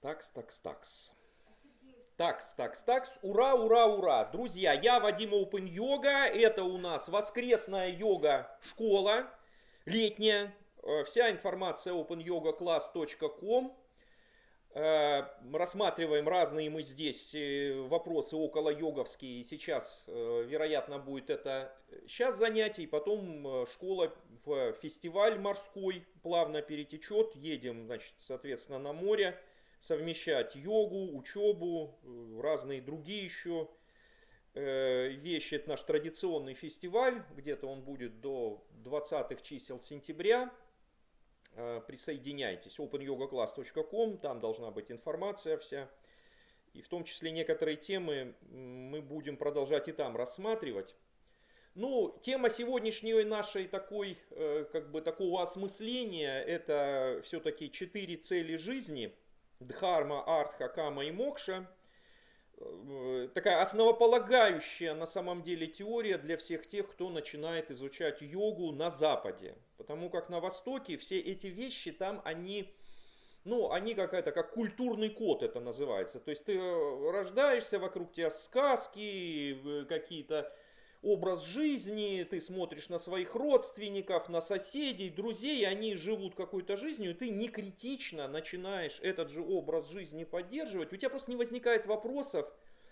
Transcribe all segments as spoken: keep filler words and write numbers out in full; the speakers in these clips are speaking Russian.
Такс, такс, такс. Такс, такс, такс. Ура, ура, ура. Друзья, я Вадим Open Yoga. Это у нас воскресная йога-школа, летняя. Вся информация open yoga class точка com. Рассматриваем разные мы здесь вопросы около йоговские. Сейчас, вероятно, будет это сейчас занятие, потом школа в фестиваль морской плавно перетечет. Едем, значит, соответственно, на море совмещать йогу, учебу, разные другие еще вещи. Это наш традиционный фестиваль, где-то он будет до двадцатых чисел сентября. Присоединяйтесь, open yoga class точка com, там должна быть информация вся. И в том числе некоторые темы мы будем продолжать и там рассматривать. Ну, тема сегодняшней нашей такой, как бы такого осмысления, это все-таки четыре цели жизни. Дхарма, Артха, Кама и Мокша. Такая основополагающая на самом деле теория для всех тех, кто начинает изучать йогу на Западе. Потому как на Востоке все эти вещи там, они, ну, они какая-то, как культурный код это называется. То есть ты рождаешься, вокруг тебя сказки, какие-то образ жизни, ты смотришь на своих родственников, на соседей, друзей, они живут какой-то жизнью, и ты не критично начинаешь этот же образ жизни поддерживать. У тебя просто не возникает вопросов,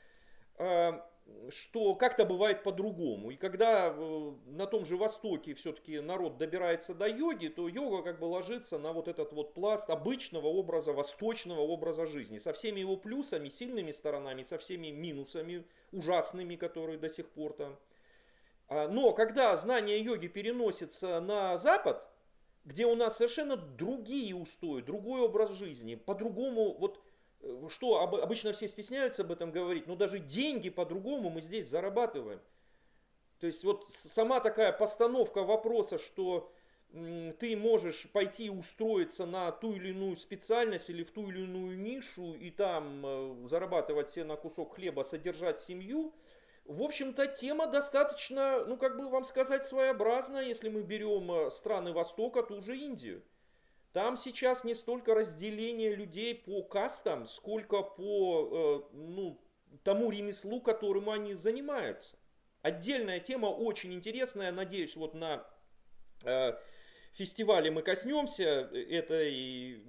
что как-то бывает по-другому. И когда на том же Востоке все-таки народ добирается до йоги, то йога как бы ложится на вот этот вот пласт обычного образа, восточного образа жизни. Со всеми его плюсами, сильными сторонами, со всеми минусами ужасными, которые до сих пор там. Но когда знание йоги переносится на Запад, где у нас совершенно другие устои, другой образ жизни, по-другому, вот что обычно все стесняются об этом говорить, но даже деньги по-другому мы здесь зарабатываем. То есть вот сама такая постановка вопроса, что ты можешь пойти устроиться на ту или иную специальность или в ту или иную нишу и там зарабатывать себе на кусок хлеба, содержать семью. В общем-то, тема достаточно, ну как бы вам сказать, своеобразная. Если мы берем страны Востока, ту же Индию. Там сейчас не столько разделение людей по кастам, сколько по ну, тому ремеслу, которым они занимаются. Отдельная тема, очень интересная. Надеюсь, вот на э, фестивале мы коснемся этой,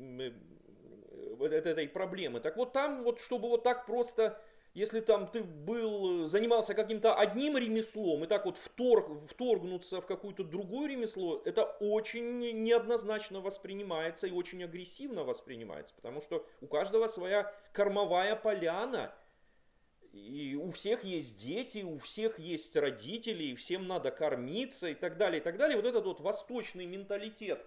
этой проблемы. Так вот там, вот, чтобы вот так просто... Если там ты был, занимался каким-то одним ремеслом и так вот вторг, вторгнуться в какое-то другое ремесло, это очень неоднозначно воспринимается и очень агрессивно воспринимается. Потому что у каждого своя кормовая поляна. И у всех есть дети, у всех есть родители, и всем надо кормиться и так далее, и так далее. Вот этот вот восточный менталитет,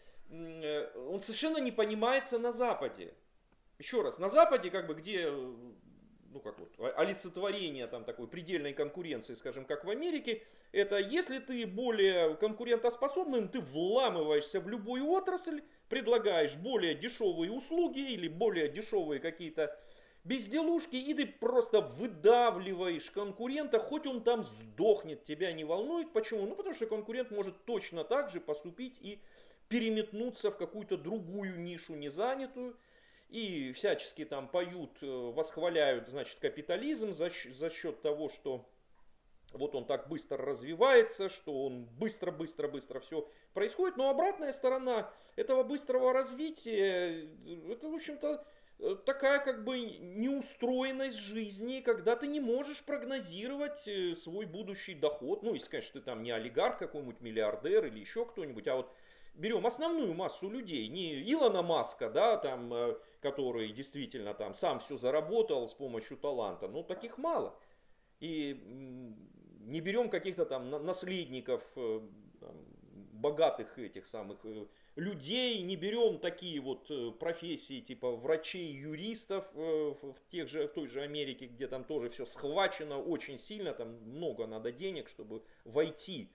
он совершенно не понимается на Западе. Еще раз, на Западе, как бы, где... ну как вот, олицетворение там такой предельной конкуренции, скажем, как в Америке, это если ты более конкурентоспособным, ты вламываешься в любую отрасль, предлагаешь более дешевые услуги или более дешевые какие-то безделушки, и ты просто выдавливаешь конкурента, хоть он там сдохнет, тебя не волнует. Почему? Ну потому что конкурент может точно так же поступить и переметнуться в какую-то другую нишу незанятую. И всячески там поют, восхваляют, значит, капитализм за, за счет того, что вот он так быстро развивается, что он быстро-быстро-быстро все происходит. Но обратная сторона этого быстрого развития, это, в общем-то, такая как бы неустроенность жизни, когда ты не можешь прогнозировать свой будущий доход. Ну, если, конечно, ты там не олигарх какой-нибудь, миллиардер или еще кто-нибудь, а вот берем основную массу людей, не Илона Маска, да, там, который действительно там сам все заработал с помощью таланта, но таких мало. И не берем каких-то там наследников там, богатых этих самых людей, не берем такие вот профессии типа врачей, юристов в, тех же, в той же Америке, где там тоже все схвачено очень сильно, там много надо денег, чтобы войти.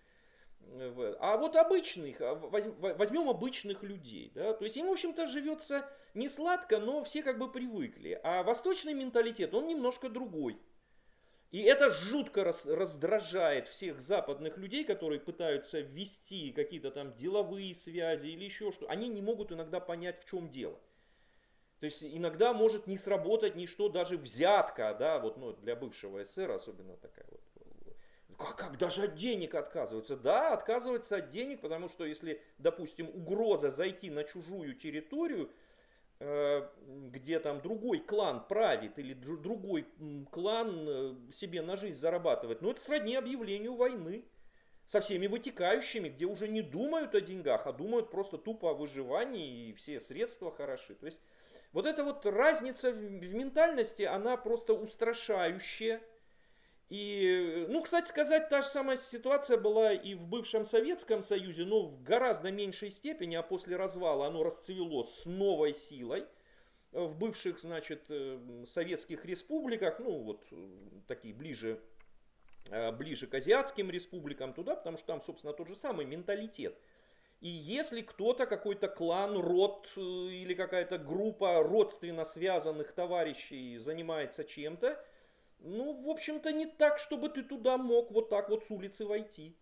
А вот обычных, возьмем обычных людей, да, то есть им, в общем-то, живется не сладко, но все как бы привыкли. А восточный менталитет, он немножко другой. И это жутко раздражает всех западных людей, которые пытаются ввести какие-то там деловые связи или еще что. Они не могут иногда понять, в чем дело. То То есть иногда может не сработать ничто, даже взятка, да, вот, ну, для бывшего эсера особенно такая вот. Как, как даже от денег отказываются? Да, отказываются от денег, потому что если, допустим, угроза зайти на чужую территорию, э, где там другой клан правит или дру- другой м, клан э, себе на жизнь зарабатывает, ну это сродни объявлению войны со всеми вытекающими, где уже не думают о деньгах, а думают просто тупо о выживании и все средства хороши. То есть вот эта вот разница в в ментальности, она просто устрашающая. И, ну, кстати сказать, та же самая ситуация была и в бывшем Советском Союзе, но в гораздо меньшей степени, а после развала оно расцвело с новой силой. В бывших, значит, э, советских республиках, ну, вот э, такие ближе, э, ближе к азиатским республикам туда, потому что там, собственно, тот же самый менталитет. И если кто-то, какой-то клан, род э, или какая-то группа родственно связанных товарищей занимается чем-то, ну, в общем-то, не так, чтобы ты туда мог вот так вот с улицы войти.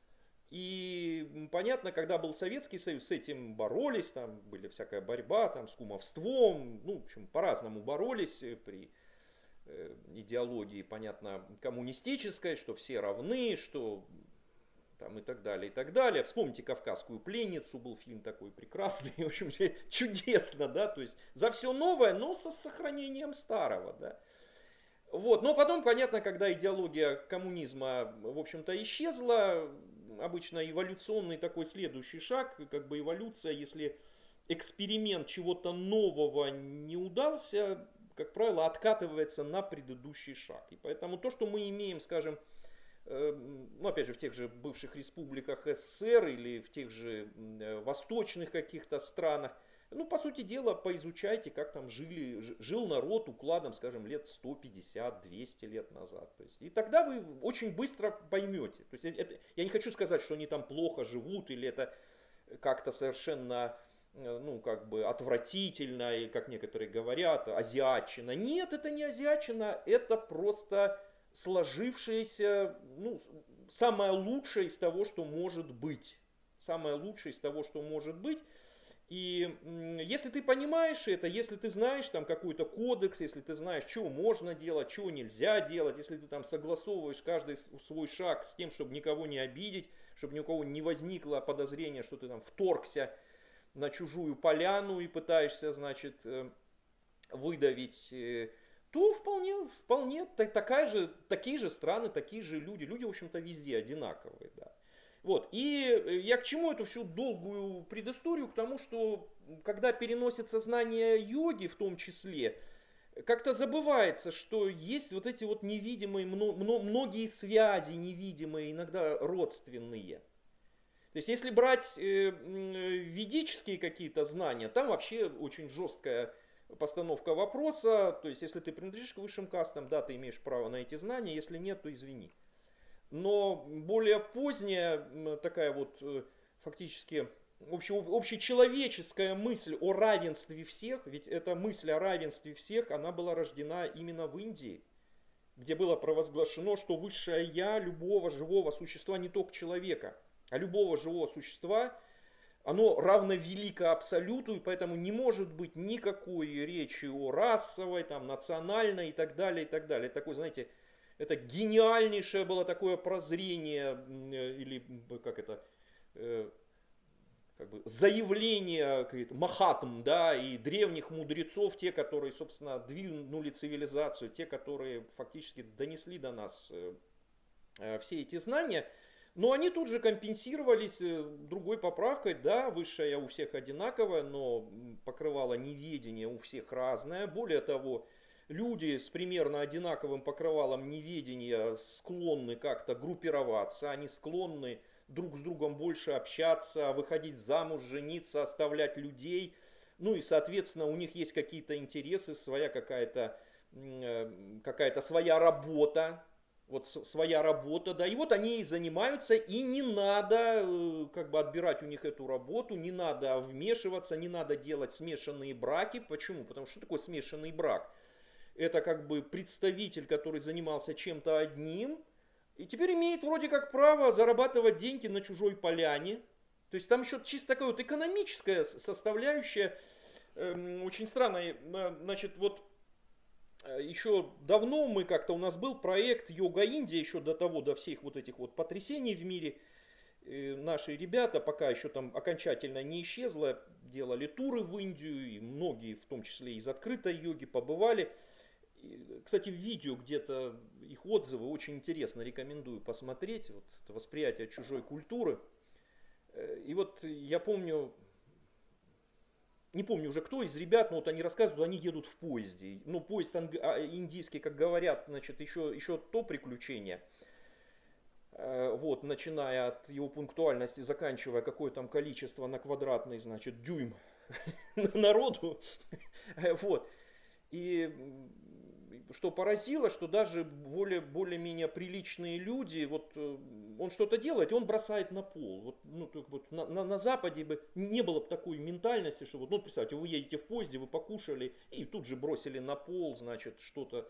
И понятно, когда был Советский Союз, с этим боролись, там были всякая борьба, там с кумовством, ну, в общем, по-разному боролись при э, идеологии, понятно, коммунистической, что все равны, что там и так далее, и так далее. Вспомните «Кавказскую пленницу», был фильм такой прекрасный, в общем, чудесно, да, то есть за все новое, но со сохранением старого, да. Вот. Но потом, понятно, когда идеология коммунизма, в общем-то, исчезла, обычно эволюционный такой следующий шаг, как бы эволюция, если эксперимент чего-то нового не удался, как правило, откатывается на предыдущий шаг. И поэтому то, что мы имеем, скажем, ну, опять же, в тех же бывших республиках СССР или в тех же восточных каких-то странах, ну, по сути дела, поизучайте, как там жили, жил народ укладом, скажем, лет сто пятьдесят двести лет назад. То есть, и тогда вы очень быстро поймете. То есть, это, я не хочу сказать, что они там плохо живут или это как-то совершенно, ну, как бы отвратительно, и, как некоторые говорят, азиатчина. Нет, это не азиатчина, это просто сложившееся, ну, самое лучшее из того, что может быть. Самое лучшее из того, что может быть. И если ты понимаешь это, если ты знаешь там какой-то кодекс, если ты знаешь, что можно делать, что нельзя делать, если ты там согласовываешь каждый свой шаг с тем, чтобы никого не обидеть, чтобы ни у кого не возникло подозрения, что ты там вторгся на чужую поляну и пытаешься, значит, выдавить, то вполне, вполне такая же, такие же страны, такие же люди. Люди, в общем-то, везде одинаковые, да. Вот. И я к чему эту всю долгую предысторию? К тому, что когда переносится знание йоги в том числе, как-то забывается, что есть вот эти вот невидимые, многие связи невидимые, иногда родственные. То есть если брать ведические какие-то знания, там вообще очень жесткая постановка вопроса. То есть если ты принадлежишь к высшим кастам, да, ты имеешь право на эти знания, если нет, то извини. Но более поздняя такая вот фактически общечеловеческая мысль о равенстве всех, ведь эта мысль о равенстве всех, она была рождена именно в Индии, где было провозглашено, что высшее я любого живого существа, не только человека, а любого живого существа, оно равно велико абсолюту, и поэтому не может быть никакой речи о расовой, там, национальной и так далее, и так далее. Такой, знаете, это гениальнейшее было такое прозрение, или как это, э, как бы заявление Махатм, да, и древних мудрецов, те, которые, собственно, двинули цивилизацию, те, которые фактически донесли до нас э, все эти знания. Но они тут же компенсировались другой поправкой, да, высшая у всех одинаковая, но покрывало неведение у всех разное. Более того, люди с примерно одинаковым покрывалом неведения склонны как-то группироваться, они склонны друг с другом больше общаться, выходить замуж, жениться, оставлять людей. Ну и, соответственно, у них есть какие-то интересы, своя какая-то, какая-то своя работа. Вот своя работа, да, и вот они и занимаются, и не надо как бы отбирать у них эту работу, не надо вмешиваться, не надо делать смешанные браки. Почему? Потому что что такое смешанный брак? Это как бы представитель, который занимался чем-то одним, и теперь имеет вроде как право зарабатывать деньги на чужой поляне. То есть там еще чисто такая вот экономическая составляющая эм, очень странно, э, значит, вот э, еще давно мы как-то, у нас был проект Йога Индия, еще до того, до всех вот этих вот потрясений в мире. Э, наши ребята, пока еще там окончательно не исчезло, делали туры в Индию, и многие, в том числе из открытой йоги, побывали. И, кстати, в видео где-то их отзывы очень интересно, рекомендую посмотреть. Вот это восприятие чужой культуры. Э, И вот я помню, не помню уже кто из ребят, но вот они рассказывают, они едут в поезде. Ну, поезд анг- а, индийский, как говорят, значит, еще, еще то приключение. Э, Вот, начиная от его пунктуальности, заканчивая какое там количество на квадратный, значит, дюйм народу. Вот. И что поразило, что даже более, более-менее приличные люди, вот э, он что-то делает, и он бросает на пол. Вот, ну, вот на, на, на Западе бы не было бы такой ментальности, что вот, ну, представьте, вы едете в поезде, вы покушали, и тут же бросили на пол, значит, что-то.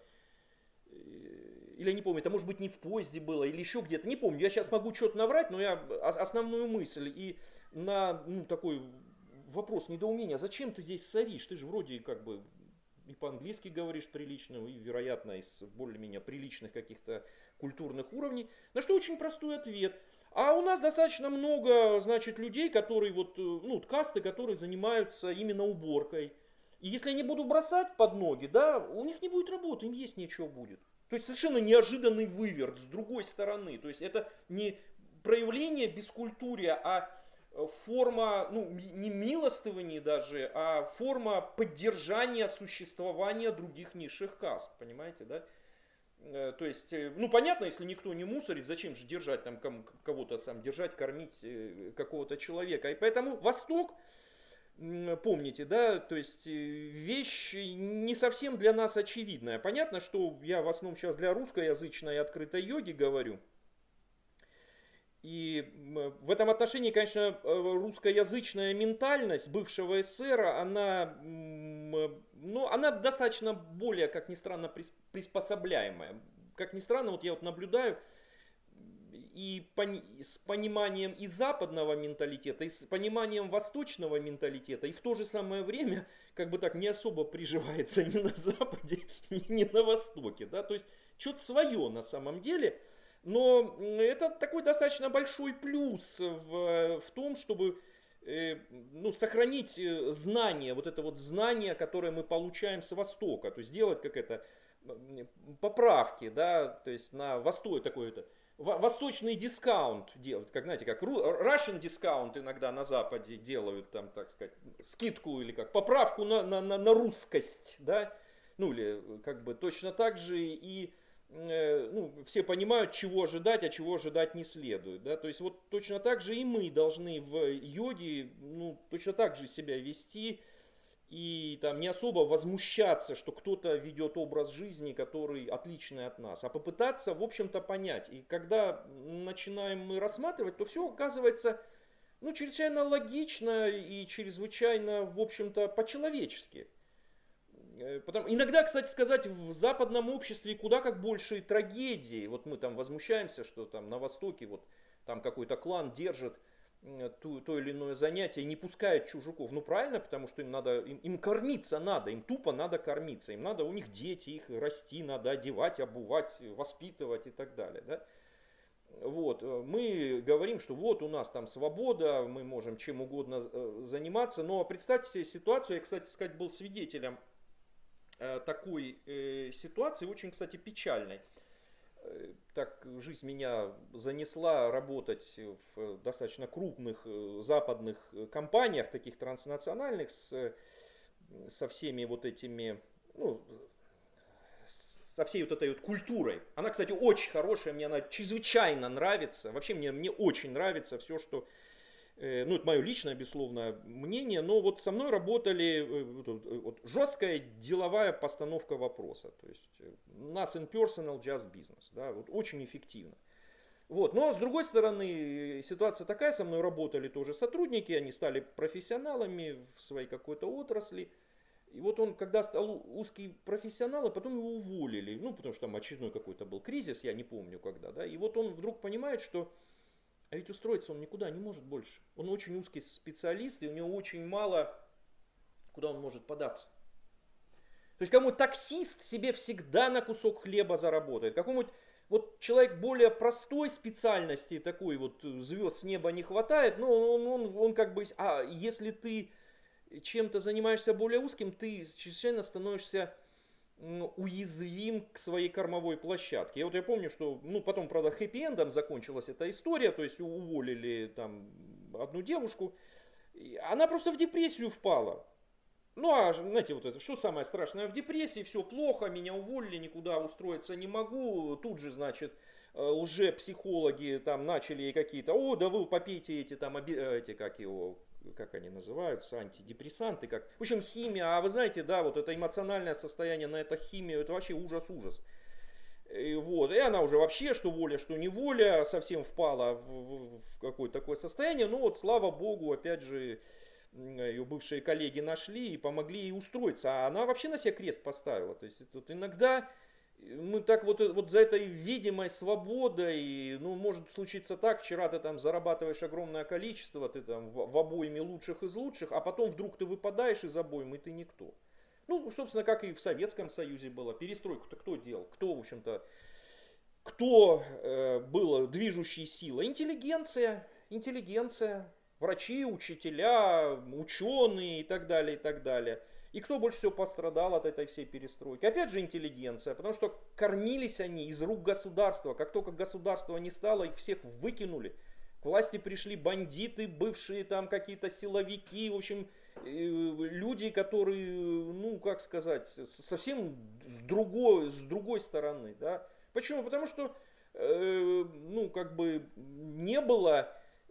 Или я не помню, это может быть не в поезде было, или еще где-то, не помню. Я сейчас могу что-то наврать, но я основную мысль и на ну, такой вопрос недоумения, зачем ты здесь соришь? Ты же вроде как бы и по-английски говоришь прилично, и, вероятно, из более-менее приличных каких-то культурных уровней. На что очень простой ответ. А у нас достаточно много, значит, людей, которые вот, ну, касты, которые занимаются именно уборкой. И если я не буду бросать под ноги, да, у них не будет работы, им есть нечего будет. То есть совершенно неожиданный выверт с другой стороны. То есть это не проявление бескультурия, а форма, ну, не милостывания даже, а форма поддержания существования других низших каст, понимаете, да? То есть, ну, понятно, если никто не мусорит, зачем же держать там кого-то сам, держать, кормить какого-то человека. И поэтому Восток, помните, да, то есть вещь не совсем для нас очевидная. Понятно, что я в основном сейчас для русскоязычной открытой йоги говорю. И в этом отношении, конечно, русскоязычная ментальность бывшего СССР, она, ну, она достаточно более, как ни странно, приспособляемая. Как ни странно, вот я вот наблюдаю и с пониманием и западного менталитета, и с пониманием восточного менталитета, и в то же самое время, как бы так, не особо приживается ни на Западе, ни на Востоке. Да? То есть, что-то свое на самом деле. Но это такой достаточно большой плюс в, в том, чтобы э, ну, сохранить знание, вот это вот знание, которое мы получаем с Востока. То есть сделать как это, поправки, да, то есть на Восток такой-то. Восточный дискаунт делать, как знаете, как Russian дискаунт иногда на Западе делают, там, так сказать, скидку или как поправку на, на, на, на русскость, да, ну или как бы точно так же и ну, все понимают, чего ожидать, а чего ожидать не следует. Да? То есть вот точно так же и мы должны в йоге ну, точно так же себя вести и там не особо возмущаться, что кто-то ведет образ жизни, который отличный от нас, а попытаться, в общем-то, понять. И когда начинаем мы рассматривать, то все оказывается ну, чрезвычайно логично и чрезвычайно, в общем-то, по-человечески. Потому, иногда, кстати сказать, в западном обществе куда как больше трагедии. Вот мы там возмущаемся, что там на Востоке вот там какой-то клан держит ту, то или иное занятие и не пускает чужаков. Ну правильно, потому что им надо, им, им кормиться надо, им тупо надо кормиться. Им надо, у них дети, их расти надо, одевать, обувать, воспитывать и так далее. Да? Вот, мы говорим, что вот у нас там свобода, мы можем чем угодно заниматься. Но представьте себе ситуацию, я, кстати сказать, был свидетелем такой э, ситуации, очень, кстати, печальной. Так жизнь меня занесла работать в достаточно крупных западных компаниях, таких транснациональных, с, со всеми вот этими, ну, со всей вот этой вот культурой. Она, кстати, очень хорошая, мне она чрезвычайно нравится. Вообще мне, мне очень нравится все, что... Ну, это мое личное, безусловно, мнение, но вот со мной работали вот, жесткая деловая постановка вопроса. То есть, nothing personal, just business. Да, вот, очень эффективно. Вот. Но с другой стороны, ситуация такая, со мной работали тоже сотрудники, они стали профессионалами в своей какой-то отрасли. И вот он, когда стал узкий профессионал, а потом его уволили, ну, потому что там очередной какой-то был кризис, я не помню когда, да, и вот он вдруг понимает, что а ведь устроиться он никуда не может больше. Он очень узкий специалист, и у него очень мало Куда он может податься? То есть кому таксист себе всегда на кусок хлеба заработает. Какому-нибудь вот человек более простой специальности, такой вот звезд с неба не хватает, но он, он, он как бы, а если ты чем-то занимаешься более узким, ты чрезвычайно становишься уязвим к своей кормовой площадке. Я вот я помню, что, ну, потом, правда, хэппи-эндом закончилась эта история, то есть уволили там одну девушку, она просто в депрессию впала. Ну, а, знаете, вот это, что самое страшное в депрессии, все плохо, меня уволили, никуда устроиться не могу, тут же, значит, лже-психологи там начали какие-то, о, да вы попейте эти там, эти, как его, как они называются, антидепрессанты, как, в общем, химия, а вы знаете, да, вот это эмоциональное состояние на это химию, это вообще ужас-ужас. И, вот, и она уже вообще, что воля, что неволя, совсем впала в, в, в какое-то такое состояние, ну вот, слава богу, опять же, ее бывшие коллеги нашли и помогли ей устроиться. А она вообще на себе крест поставила. То есть тут иногда мы так вот, вот за этой видимой свободой, ну, может случиться так, вчера ты там зарабатываешь огромное количество, ты там в, в обойме лучших из лучших, а потом вдруг ты выпадаешь из обоймы, и ты никто. Ну, собственно, как и в Советском Союзе было. Перестройку-то кто делал? Кто, в общем-то, кто э, был движущей силой? Интеллигенция, интеллигенция. Врачи, учителя, ученые и так далее, и так далее. И кто больше всего пострадал от этой всей перестройки? Опять же интеллигенция, потому что кормились они из рук государства. Как только государства не стало, их всех выкинули. К власти пришли бандиты, бывшие там какие-то силовики, в общем, люди, которые, ну, как сказать, совсем с другой, с другой стороны. Да? Почему? Потому что, э, ну, как бы не было...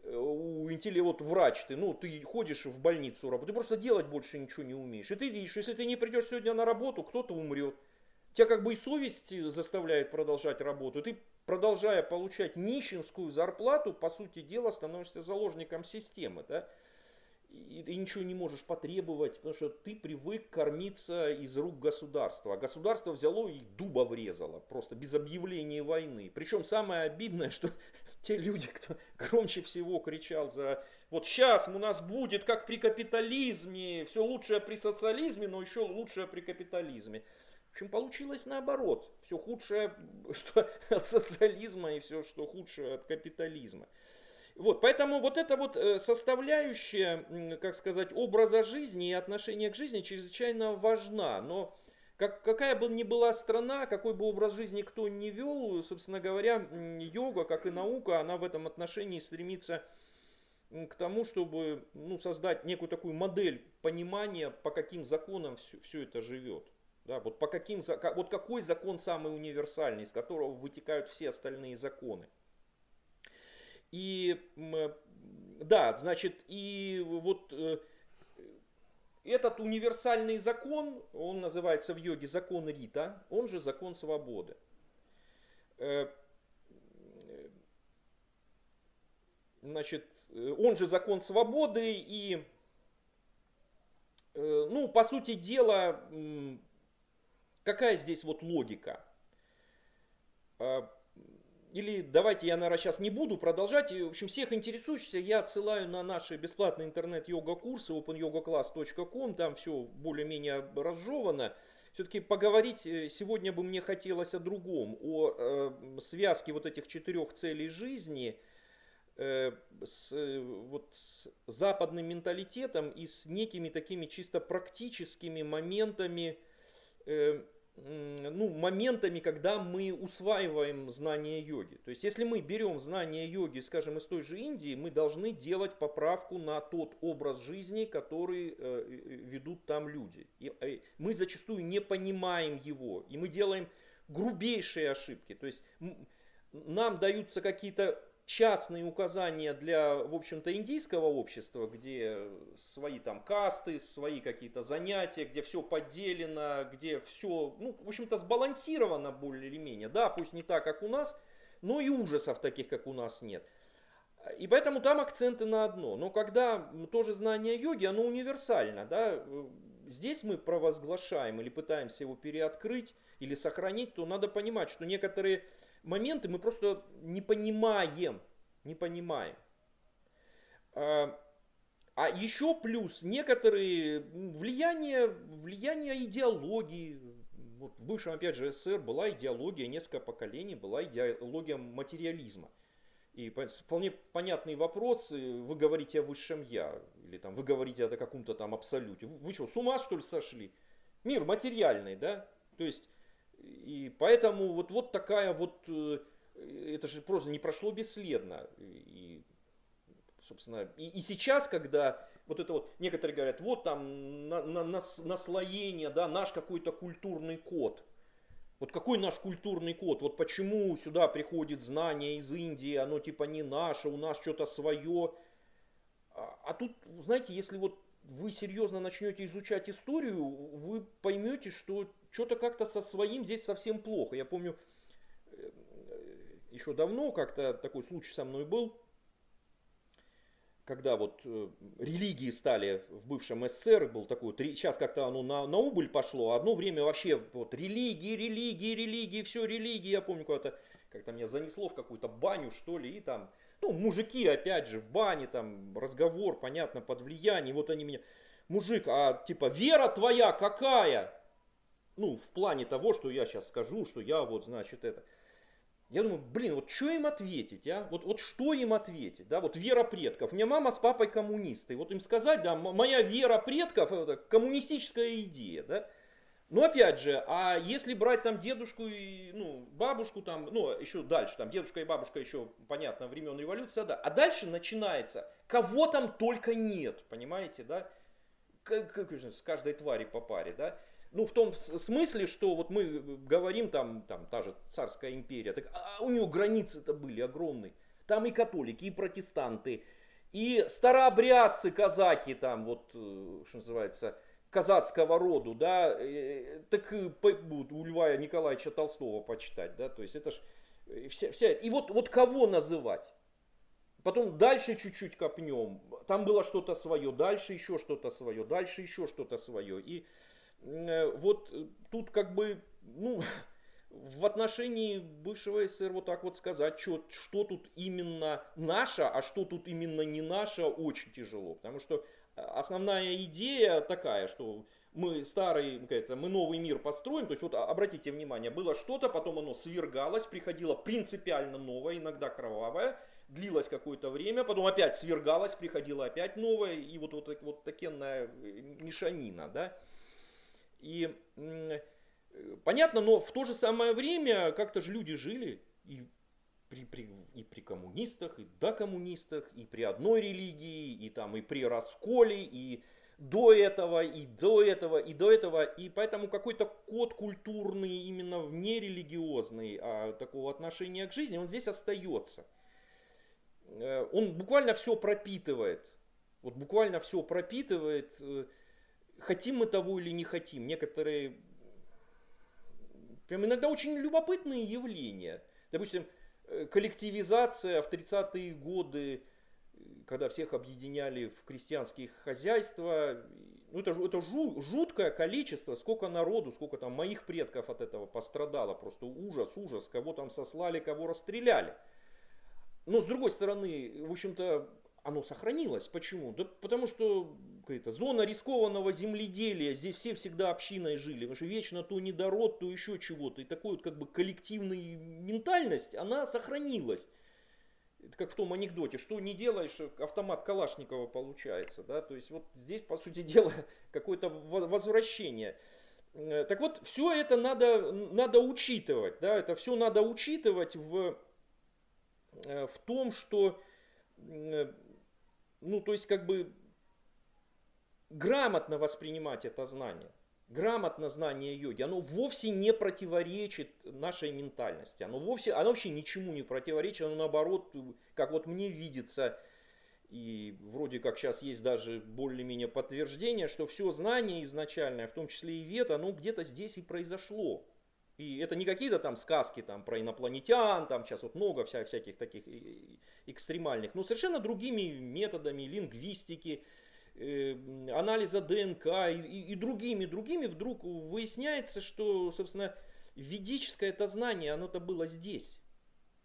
у интелли, вот врач ты, ну, ты ходишь в больницу работать, ты просто делать больше ничего не умеешь. И ты видишь, если ты не придешь сегодня на работу, кто-то умрет. Тебя как бы и совесть заставляет продолжать работу. И ты, продолжая получать нищенскую зарплату, по сути дела, становишься заложником системы. Да? И ты ничего не можешь потребовать, потому что ты привык кормиться из рук государства. А государство взяло и дуба врезало, просто без объявления войны. Причем самое обидное, что те люди, кто громче всего кричал за вот сейчас у нас будет как при капитализме, все лучшее при социализме, но еще лучшее при капитализме. В общем, получилось наоборот. Все худшее что от социализма и все, что худшее от капитализма. Вот, поэтому вот эта вот составляющая, как сказать, образа жизни и отношения к жизни чрезвычайно важна. Но как, какая бы ни была страна, какой бы образ жизни кто ни вел, собственно говоря, йога, как и наука, она в этом отношении стремится к тому, чтобы, ну, создать некую такую модель понимания, по каким законам все, все это живет. Да, вот, по каким, вот какой закон самый универсальный, из которого вытекают все остальные законы. И да, значит, и вот этот универсальный закон, он называется в йоге закон Рита, он же закон свободы. Значит, он же закон свободы и, ну, по сути дела, какая здесь вот логика? Или давайте я, наверное, сейчас не буду продолжать. В общем, всех интересующихся я отсылаю на наши бесплатные интернет-йога-курсы open yoga class точка com. Там все более-менее разжевано. Все-таки поговорить сегодня бы мне хотелось о другом. О э, связке вот этих четырех целей жизни э, с, вот, с западным менталитетом и с некими такими чисто практическими моментами, э, ну, моментами, когда мы усваиваем знания йоги. То есть, если мы берем знания йоги, скажем, из той же Индии, мы должны делать поправку на тот образ жизни, который э, ведут там люди. И, э, мы зачастую не понимаем его, и мы делаем грубейшие ошибки. То есть, нам даются какие-то частные указания для, в общем-то, индийского общества, где свои там касты, свои какие-то занятия, где все поделено, где все, ну, в общем-то, сбалансировано более или менее. Да, пусть не так, как у нас, но и ужасов таких, как у нас, нет. И поэтому там акценты на одно. Но когда тоже знание йоги, оно универсально, да, здесь мы провозглашаем или пытаемся его переоткрыть или сохранить, то надо понимать, что некоторые моменты мы просто не понимаем, не понимаем. А еще плюс некоторые влияния, влияние идеологии. Вот в бывшем, опять же, СССР была идеология, несколько поколений, была идеология материализма. И вполне понятный вопрос, вы говорите о высшем я, или там вы говорите о каком-то там абсолюте. Вы что, с ума что ли сошли? Мир материальный, да? То есть, и поэтому вот, вот такая вот, это же просто не прошло бесследно. И, собственно, и, и сейчас, когда вот это вот, некоторые говорят, вот там на, на, на, наслоение, да, наш какой-то культурный код. Вот какой наш культурный код? Вот почему сюда приходит знание из Индии, оно типа не наше, у нас что-то свое. А, а тут, знаете, если вот вы серьезно начнете изучать историю, вы поймете, что что-то как-то со своим здесь совсем плохо. Я помню, еще давно как-то такой случай со мной был, когда вот э, религии стали в бывшем СССР, был такой, вот, сейчас как-то оно на, на убыль пошло, а одно время вообще вот религии, религии, религии, все религии, я помню, когда-то как-то меня занесло в какую-то баню, что ли, и там, ну, мужики, опять же, в бане, там, разговор, понятно, под влиянием, вот они меня, мужик, а типа, вера твоя какая? Ну, в плане того, что я сейчас скажу, что я вот, значит, это... Я думаю, блин, вот что им ответить, а? Вот, вот что им ответить, да? Вот вера предков. У меня мама с папой коммунисты. Вот им сказать, да, моя вера предков, это коммунистическая идея, да? Но опять же, а если брать там дедушку и, ну, бабушку там, ну, еще дальше, там дедушка и бабушка еще, понятно, времен революции, да. А дальше начинается, кого там только нет, понимаете, да? Как, как с каждой твари по паре, да? Ну, в том смысле, что вот мы говорим, там, там та же царская империя, так, а у нее границы-то были огромные. Там и католики, и протестанты, и старообрядцы, казаки, там, вот, что называется, казацкого роду, да, так у Льва Николаевича Толстого почитать, да, то есть это ж вся, вся, и вот, вот кого называть? Потом дальше чуть-чуть копнем, там было что-то свое, дальше еще что-то свое, дальше еще что-то свое, и вот тут как бы, ну, в отношении бывшего СССР вот так вот сказать, что, что тут именно наше, а что тут именно не наше, очень тяжело. Потому что основная идея такая, что мы старый, мы новый мир построим. То есть вот обратите внимание, было что-то, потом оно свергалось, приходило принципиально новое, иногда кровавое. Длилось какое-то время, потом опять свергалось, приходило опять новое. И вот, вот, вот такенная мешанина, да. И понятно, но в то же самое время как-то же люди жили и при, при, и при коммунистах, и до коммунистах, и при одной религии, и там и при расколе, и до этого, и до этого, и до этого. И поэтому какой-то код культурный, именно нерелигиозный, а такого отношения к жизни, он здесь остается. Он буквально все пропитывает. Вот буквально все пропитывает. Хотим мы того или не хотим. Некоторые прям иногда очень любопытные явления. Допустим, коллективизация в тридцатые годы, когда всех объединяли в крестьянские хозяйства. Ну, это, это жуткое количество, сколько народу, сколько там моих предков от этого пострадало. Просто ужас, ужас, кого там сослали, кого расстреляли. Но с другой стороны, в общем-то, оно сохранилось. Почему? Да потому что какая-то зона рискованного земледелия, здесь все всегда общиной жили, потому что вечно то недород, то еще чего-то. И такой вот как бы коллективная ментальность, она сохранилась. Это как в том анекдоте, что не делаешь, автомат Калашникова получается. Да? То есть вот здесь, по сути дела, какое-то возвращение. Так вот, все это надо, надо учитывать. Да? Это все надо учитывать в, в том, что... Ну, то есть, как бы, грамотно воспринимать это знание, грамотно знание йоги, оно вовсе не противоречит нашей ментальности, оно, вовсе, оно вообще ничему не противоречит, оно наоборот, как вот мне видится, и вроде как сейчас есть даже более-менее подтверждение, что все знание изначальное, в том числе и вед, оно где-то здесь и произошло. И это не какие-то там сказки там, про инопланетян, там сейчас вот много вся, всяких таких экстремальных, но совершенно другими методами лингвистики, э, анализа ДНК и, и, и другими, другими вдруг выясняется, что, собственно, ведическое это знание, оно-то было здесь.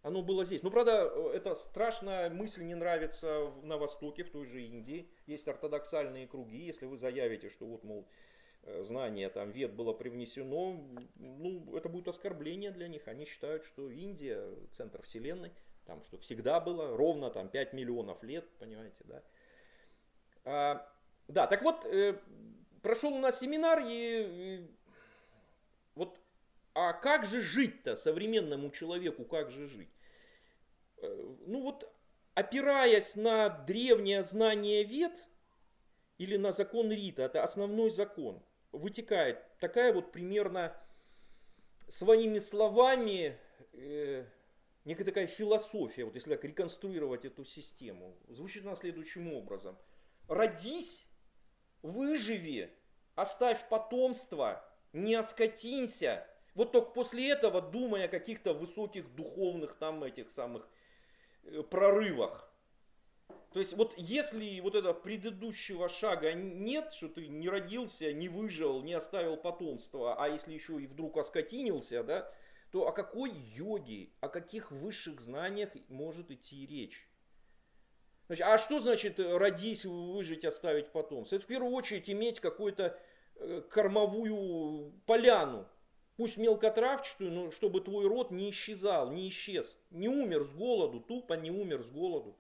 Оно было здесь. Ну, правда, эта страшная мысль не нравится на Востоке, в той же Индии. Есть ортодоксальные круги. Если вы заявите, что вот, мол, знание там вед было привнесено, ну, это будет оскорбление для них. Они считают, что Индия центр вселенной, там, что всегда было, ровно там пять миллионов лет, понимаете, да. А, да, так вот, э, прошел у нас семинар, и, и вот, а как же жить-то современному человеку, как же жить? Э, ну вот, опираясь на древнее знание вед или на закон Рита, это основной закон, вытекает такая вот примерно своими словами э, некая такая философия, вот если так реконструировать эту систему, звучит она следующим образом. Родись, выживи, оставь потомство, не оскотинься. Вот только после этого думай о каких-то высоких духовных там этих самых э, прорывах. То есть вот если вот этого предыдущего шага нет, что ты не родился, не выжил, не оставил потомства, а если еще и вдруг оскотинился, да, то о какой йоге, о каких высших знаниях может идти речь? Значит, а что значит родись, выжить, оставить потомство? Это в первую очередь иметь какую-то кормовую поляну, пусть мелкотравчатую, но чтобы твой род не исчезал, не исчез, не умер с голоду, тупо не умер с голоду.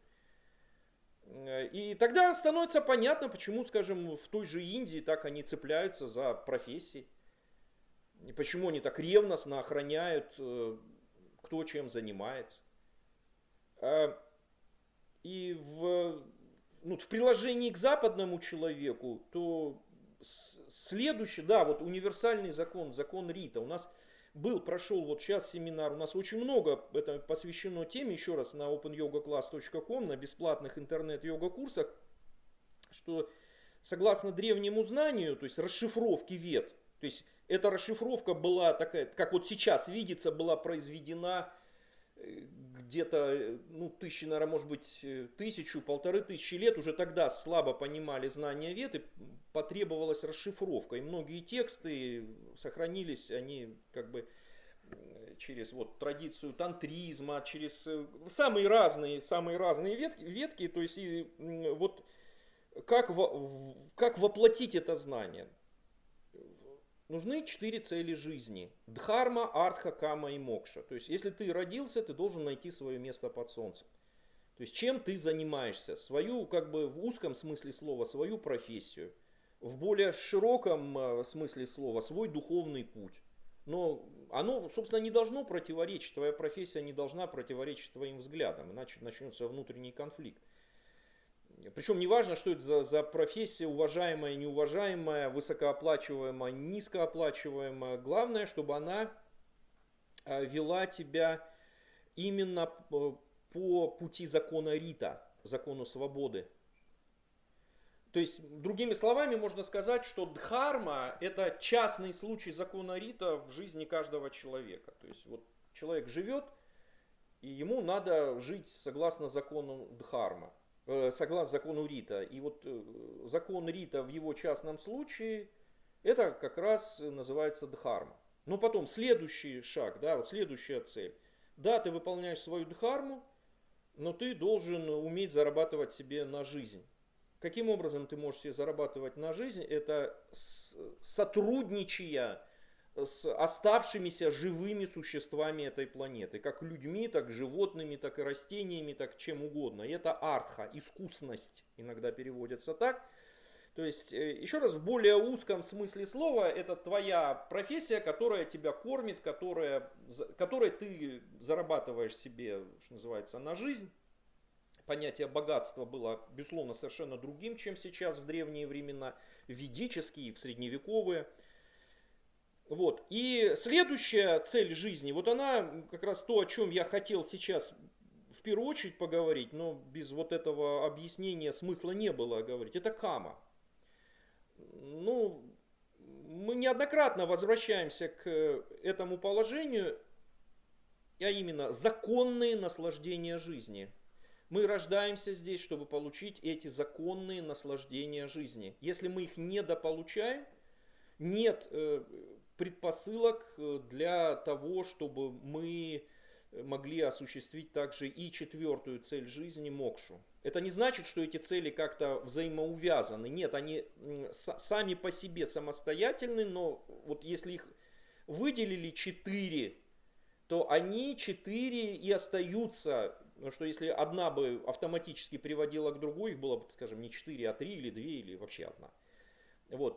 И тогда становится понятно, почему, скажем, в той же Индии так они цепляются за профессии. И почему они так ревностно охраняют, кто чем занимается. И в, ну, в приложении к западному человеку, то следующий, да, вот универсальный закон, закон Рита. У нас был, прошел вот сейчас семинар, у нас очень много это посвящено теме, еще раз, на open yoga class точка com, на бесплатных интернет-йога курсах, что согласно древнему знанию, то есть расшифровки вед, то есть эта расшифровка была такая, как вот сейчас видится, была произведена где-то, ну, тысячи, наверное, может быть, тысячу, полторы тысячи лет, уже тогда слабо понимали знания вед, и потребовалась расшифровка. И многие тексты сохранились, они как бы через вот традицию тантризма, через самые разные, самые разные ветки, ветки, то есть и вот как, как воплотить это знание. Нужны четыре цели жизни. Дхарма, артха, кама и мокша. То есть, если ты родился, ты должен найти свое место под солнцем. То есть, чем ты занимаешься? Свою, как бы в узком смысле слова, свою профессию. В более широком смысле слова, свой духовный путь. Но оно, собственно, не должно противоречить. Твоя профессия не должна противоречить твоим взглядам, иначе начнется внутренний конфликт. Причем не важно, что это за, за профессия, уважаемая, неуважаемая, высокооплачиваемая, низкооплачиваемая. Главное, чтобы она вела тебя именно по пути закона Рита, закону свободы. То есть, другими словами, можно сказать, что дхарма – это частный случай закона Рита в жизни каждого человека. То есть, вот человек живет, и ему надо жить согласно закону дхарма. Согласно закону Рита. И вот закон Рита в его частном случае, это как раз называется дхарма. Но потом следующий шаг, да, вот следующая цель. Да, ты выполняешь свою дхарму, но ты должен уметь зарабатывать себе на жизнь. Каким образом ты можешь себе зарабатывать на жизнь? Это сотрудничая с оставшимися живыми существами этой планеты. Как людьми, так животными, так и растениями, так чем угодно. И это артха, искусность, иногда переводится так. То есть, еще раз, в более узком смысле слова, это твоя профессия, которая тебя кормит, которая, которой ты зарабатываешь себе, что называется, на жизнь. Понятие богатства было, безусловно, совершенно другим, чем сейчас в древние времена, в ведические, в средневековые. Вот. И следующая цель жизни, вот она как раз то, о чем я хотел сейчас в первую очередь поговорить, но без вот этого объяснения смысла не было говорить, это кама. Ну, мы неоднократно возвращаемся к этому положению, а именно законные наслаждения жизни. Мы рождаемся здесь, чтобы получить эти законные наслаждения жизни. Если мы их недополучаем, нет предпосылок для того, чтобы мы могли осуществить также и четвертую цель жизни — мокшу. Это не значит, что эти цели как-то взаимоувязаны. Нет, они сами по себе самостоятельны, но вот если их выделили четыре, то они четыре и остаются. Потому что если одна бы автоматически приводила к другой, их было бы, скажем, не четыре, а три или две, или вообще одна. Вот.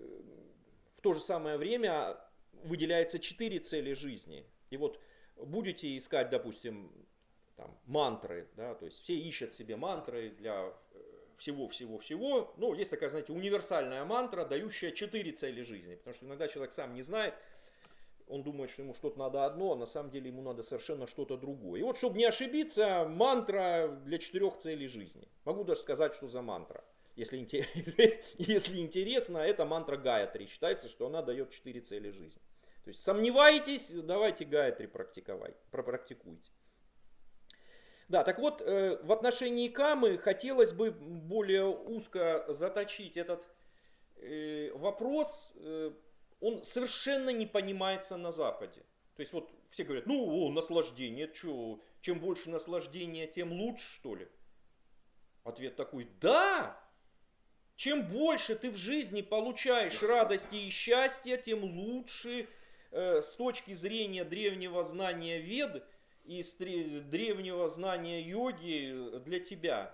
В то же самое время выделяется четыре цели жизни. И вот будете искать, допустим, там, мантры, да, то есть все ищут себе мантры для всего-всего-всего. Ну, есть такая, знаете, универсальная мантра, дающая четыре цели жизни. Потому что иногда человек сам не знает, он думает, что ему что-то надо одно, а на самом деле ему надо совершенно что-то другое. И вот, чтобы не ошибиться, мантра для четырех целей жизни. Могу даже сказать, что за мантра. Если, если интересно, это мантра Гаятри. Считается, что она дает четыре цели жизни. То есть сомневаетесь, давайте Гаятри практиковать, пропрактикуйте. Да, так вот, в отношении камы хотелось бы более узко заточить этот вопрос. Он совершенно не понимается на Западе. То есть вот все говорят, ну, о, наслаждение, что, чем больше наслаждения, тем лучше, что ли? Ответ такой, да! Чем больше ты в жизни получаешь радости и счастья, тем лучше э, с точки зрения древнего знания Вед и с древнего знания йоги для тебя.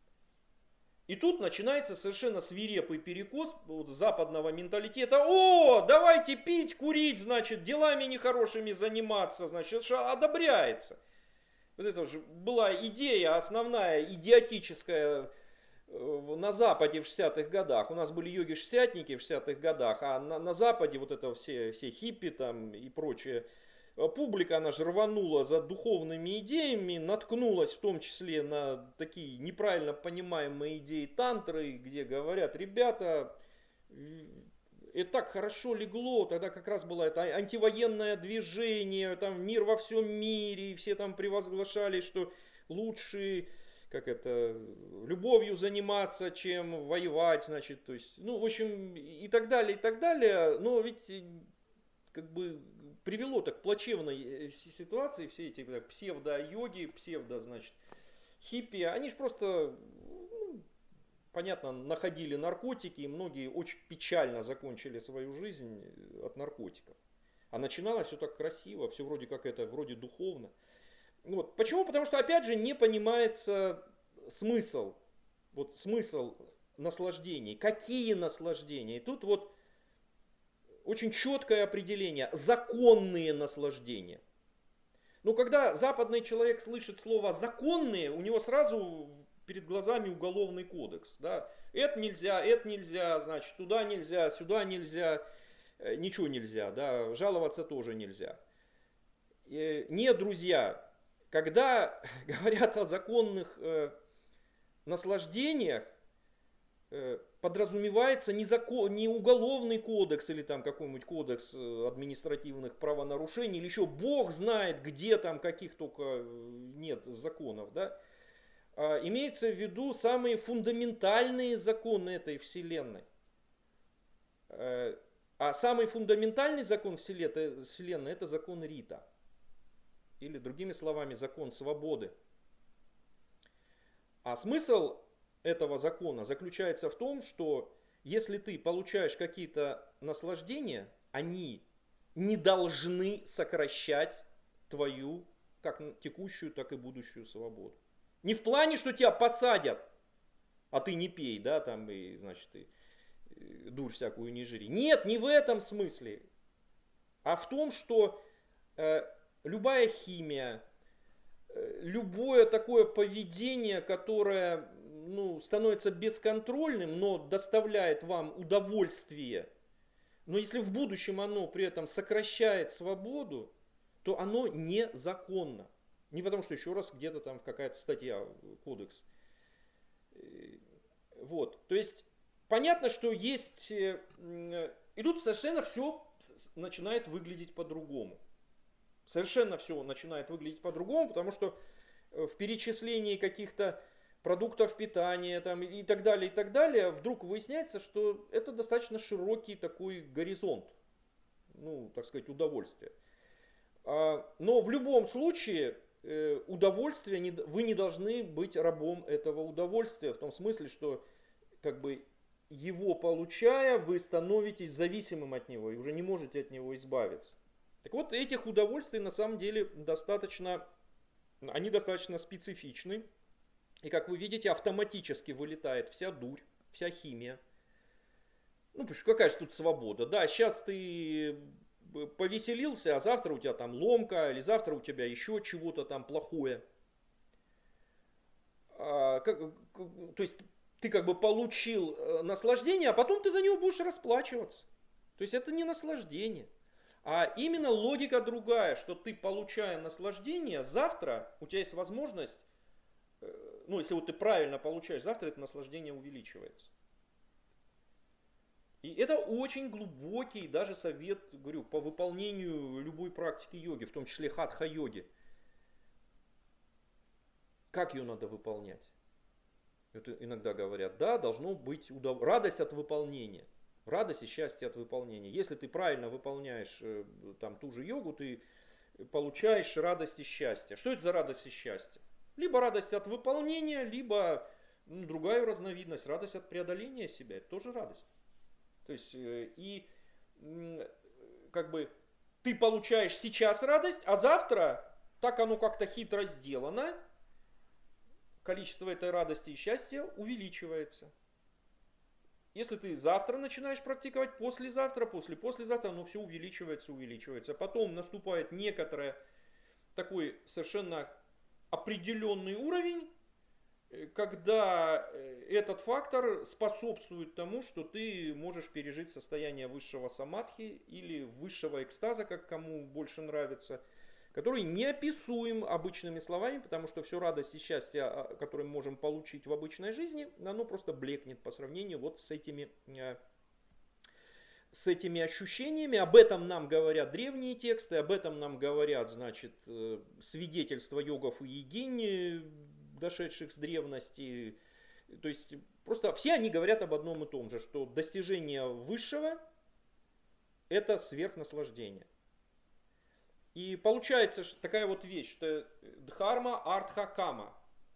И тут начинается совершенно свирепый перекос западного менталитета. О, давайте пить, курить, значит, делами нехорошими заниматься, значит, что одобряется. Вот это уже была идея основная, идиотическая на Западе в шестидесятых годах. У нас были йоги-шестидесятники в шестидесятых годах, а на, на Западе вот это все, все хиппи там и прочее. Публика, она же рванула за духовными идеями, наткнулась в том числе на такие неправильно понимаемые идеи тантры, где говорят, ребята, это так хорошо легло, тогда как раз было это антивоенное движение, там мир во всем мире, и все там превозглашали, что лучше, как это, любовью заниматься, чем воевать, значит, то есть, ну, в общем, и так далее, и так далее, но ведь, как бы, привело так к плачевной ситуации, все эти так, псевдо-йоги, псевдо, значит, хиппи, они же просто, ну, понятно, находили наркотики, и многие очень печально закончили свою жизнь от наркотиков. А начиналось все так красиво, все вроде как это, вроде духовно. Вот. Почему? Потому что, опять же, не понимается смысл, вот смысл наслаждений, какие наслаждения. И тут вот очень четкое определение, законные наслаждения. Но когда западный человек слышит слово законные, у него сразу перед глазами уголовный кодекс. Да? Это нельзя, это нельзя, значит, туда нельзя, сюда нельзя, ничего нельзя, да? Жаловаться тоже нельзя. Нет, друзья, когда говорят о законных э, наслаждениях, э, подразумевается не, закон, не уголовный кодекс или там какой-нибудь кодекс административных правонарушений, или еще бог знает, где там каких только нет законов. Да? А имеется в виду самые фундаментальные законы этой вселенной. А самый фундаментальный закон вселенной — это закон Рита. Или, другими словами, закон свободы. А смысл этого закона заключается в том, что если ты получаешь какие-то наслаждения, они не должны сокращать твою как текущую, так и будущую свободу. Не в плане, что тебя посадят, а ты не пей, да, там, и, значит, ты дурь всякую не жри. Нет, не в этом смысле, а в том, что э, любая химия, э, любое такое поведение, которое, ну, становится бесконтрольным, но доставляет вам удовольствие, но если в будущем оно при этом сокращает свободу, то оно незаконно. Не потому, что еще раз где-то там какая-то статья, кодекс. Вот, то есть понятно, что есть, и тут совершенно все начинает выглядеть по-другому. Совершенно все начинает выглядеть по-другому, потому что в перечислении каких-то продуктов питания там, и так далее, и так далее, вдруг выясняется, что это достаточно широкий такой горизонт, ну, так сказать, удовольствия. Но в любом случае удовольствие, не- вы не должны быть рабом этого удовольствия, в том смысле, что как бы его получая, вы становитесь зависимым от него и уже не можете от него избавиться. Так вот, этих удовольствий на самом деле достаточно, они достаточно специфичны. И как вы видите, автоматически вылетает вся дурь, вся химия. Ну, потому что какая же тут свобода? Да, сейчас ты повеселился, а завтра у тебя там ломка, или завтра у тебя еще чего-то там плохое. А, как, то есть ты как бы получил наслаждение, а потом ты за него будешь расплачиваться. То есть это не наслаждение. А именно логика другая, что ты, получая наслаждение, завтра у тебя есть возможность, ну если вот ты правильно получаешь, завтра это наслаждение увеличивается. И это очень глубокий даже совет, говорю, по выполнению любой практики йоги, в том числе хатха-йоги. Как ее надо выполнять? Это иногда говорят, да, должно быть удов... радость от выполнения. Радость и счастье от выполнения. Если ты правильно выполняешь там, ту же йогу, ты получаешь радость и счастье. Что это за радость и счастье? Либо радость от выполнения, либо ну, другая разновидность, радость от преодоления себя. Это тоже радость. То есть, и как бы ты получаешь сейчас радость, а завтра, так оно как-то хитро сделано, количество этой радости и счастья увеличивается. Если ты завтра начинаешь практиковать, послезавтра, после-послезавтра, оно все увеличивается, увеличивается. Потом наступает некоторый такой совершенно определенный уровень, когда этот фактор способствует тому, что ты можешь пережить состояние высшего самадхи или высшего экстаза, как кому больше нравится, который неописуем обычными словами, потому что все радость и счастье, которое мы можем получить в обычной жизни, оно просто блекнет по сравнению вот с этими, с этими ощущениями. Об этом нам говорят древние тексты, об этом нам говорят, значит, свидетельства йогов и йогинь, дошедших с древности. То есть просто все они говорят об одном и том же, что достижение высшего – это сверхнаслаждение. И получается такая вот вещь, что дхарма, артха, кама.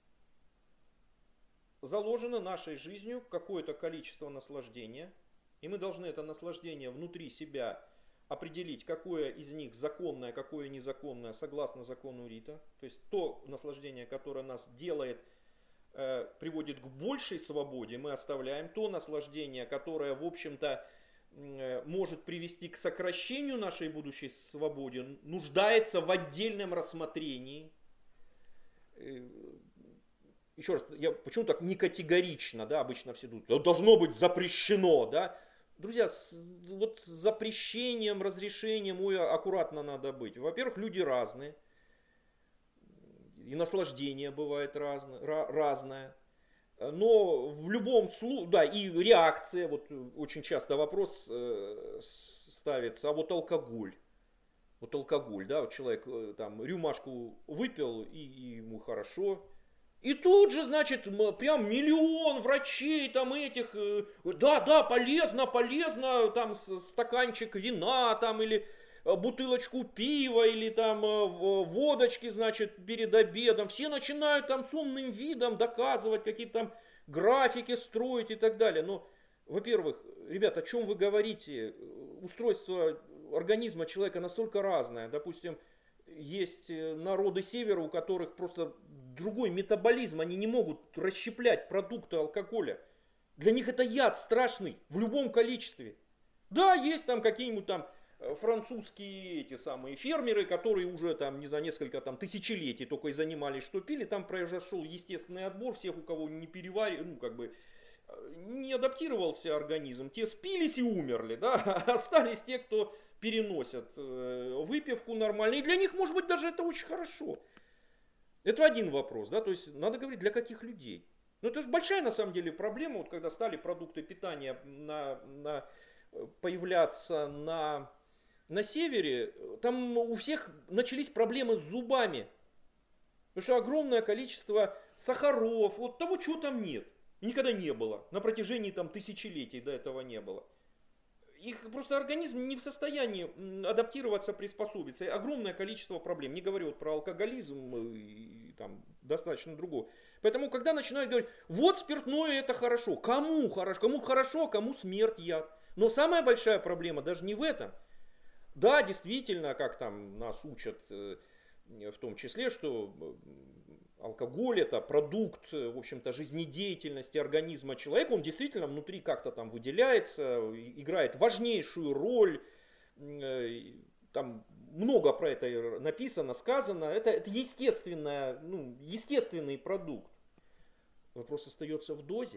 Заложено нашей жизнью какое-то количество наслаждения, и мы должны это наслаждение внутри себя определить, какое из них законное, какое незаконное, согласно закону Рита. То есть то наслаждение, которое нас делает, э, приводит к большей свободе, мы оставляем. То наслаждение, которое, в общем-то, э, может привести к сокращению нашей будущей свободы, нуждается в отдельном рассмотрении. Э, еще раз, я почему так не категорично, да, обычно все думают, должно быть запрещено, да. Друзья, с, вот с запрещением, разрешением, ой, аккуратно надо быть. Во-первых, люди разные. И наслаждение бывает разное, разное. Но в любом случае, да, и реакция, вот очень часто вопрос э, ставится, а вот алкоголь. Вот алкоголь, да, вот человек э, там рюмашку выпил, и, и ему хорошо. И тут же, значит, прям миллион врачей там этих, да, да, полезно, полезно, там стаканчик вина, там или бутылочку пива, или там водочки, значит, перед обедом. Все начинают там с умным видом доказывать, какие-то там графики строить и так далее. Но, во-первых, ребята, о чем вы говорите? Устройство организма человека настолько разное. Допустим, есть народы севера, у которых просто другой метаболизм, они не могут расщеплять продукты алкоголя. Для них это яд страшный в любом количестве. Да, есть там какие-нибудь там французские эти самые фермеры, которые уже там не за несколько там тысячелетий только и занимались, что пили. Там произошел естественный отбор всех, у кого не переварили, ну как бы не адаптировался организм. Те спились и умерли, да, остались те, кто переносят выпивку нормально. И для них, может быть, даже это очень хорошо. Это один вопрос, да, то есть надо говорить, для каких людей. Ну это же большая на самом деле проблема, вот когда стали продукты питания на, на, появляться на, на севере, там у всех начались проблемы с зубами. Потому что огромное количество сахаров, вот того, чего там нет. Никогда не было. На протяжении там тысячелетий до этого не было. их просто организм не в состоянии адаптироваться, приспособиться. Огромное количество проблем. Не говорю вот про алкоголизм и там достаточно другого. Поэтому, когда начинают говорить, вот спиртное это хорошо. Кому хорошо? Кому хорошо, кому смерть, яд. Но самая большая проблема даже не в этом. Да, действительно, как там нас учат, в том числе, что алкоголь это продукт, в общем-то, жизнедеятельности организма человека. Он действительно внутри как-то там выделяется, играет важнейшую роль. Там много про это написано, сказано. Это, это естественное, ну, естественный продукт. Вопрос остается в дозе.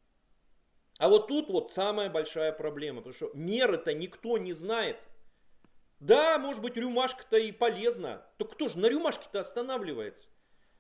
А вот тут вот самая большая проблема, потому что меры-то никто не знает. Да, может быть, рюмашка-то и полезна. То кто же на рюмашке-то останавливается?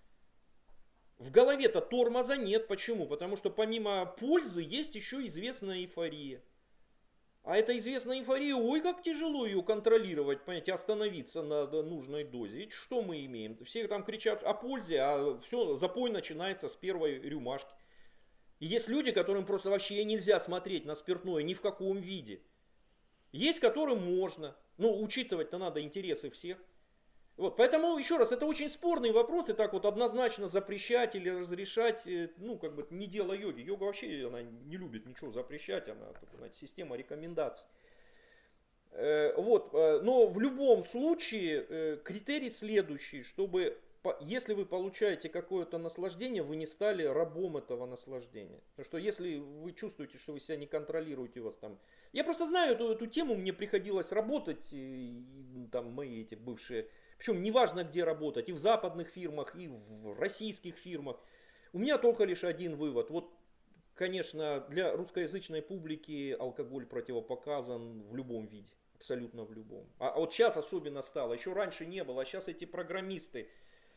В голове-то тормоза нет. Почему? Потому что помимо пользы есть еще известная эйфория. А эта известная эйфория, ой, как тяжело ее контролировать, понимаете, остановиться на нужной дозе. Ведь что мы имеем? Все там кричат о пользе, а все, запой начинается с первой рюмашки. И есть люди, которым просто вообще нельзя смотреть на спиртное ни в каком виде. Есть, которым можно. Но учитывать-то надо интересы всех. Вот, поэтому, еще раз, это очень спорный вопрос, и так вот однозначно запрещать или разрешать, ну, как бы, не дело йоги. Йога вообще, она не любит ничего запрещать, она, знаете, система рекомендаций. Э, вот, но в любом случае, э, критерий следующий, чтобы, если вы получаете какое-то наслаждение, вы не стали рабом этого наслаждения. Потому что если вы чувствуете, что вы себя не контролируете, у вас там... Я просто знаю эту, эту тему, мне приходилось работать, и, и, там мои эти бывшие... Причем неважно где работать, и в западных фирмах, и в российских фирмах. У меня только лишь один вывод. Вот, конечно, для русскоязычной публики алкоголь противопоказан в любом виде. Абсолютно в любом. А, а вот сейчас особенно стало. Еще раньше не было. А сейчас эти программисты.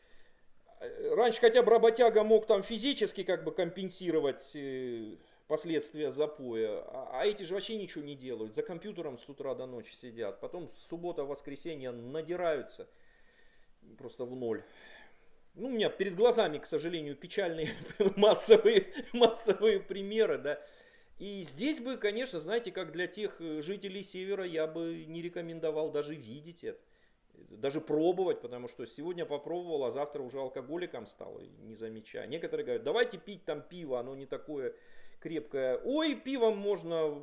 Раньше хотя бы работяга мог там физически как бы компенсировать последствия запоя. А эти же вообще ничего не делают. За компьютером с утра до ночи сидят. Потом суббота, воскресенье надираются. Просто в ноль. Ну, у меня перед глазами, к сожалению, печальные массовые, массовые примеры, да. И здесь бы, конечно, знаете, как для тех жителей Севера, я бы не рекомендовал даже видеть это. Даже пробовать, потому что сегодня попробовал, а завтра уже алкоголиком стал, не замечая. Некоторые говорят, давайте пить там пиво, оно не такое крепкое. Ой, пивом можно...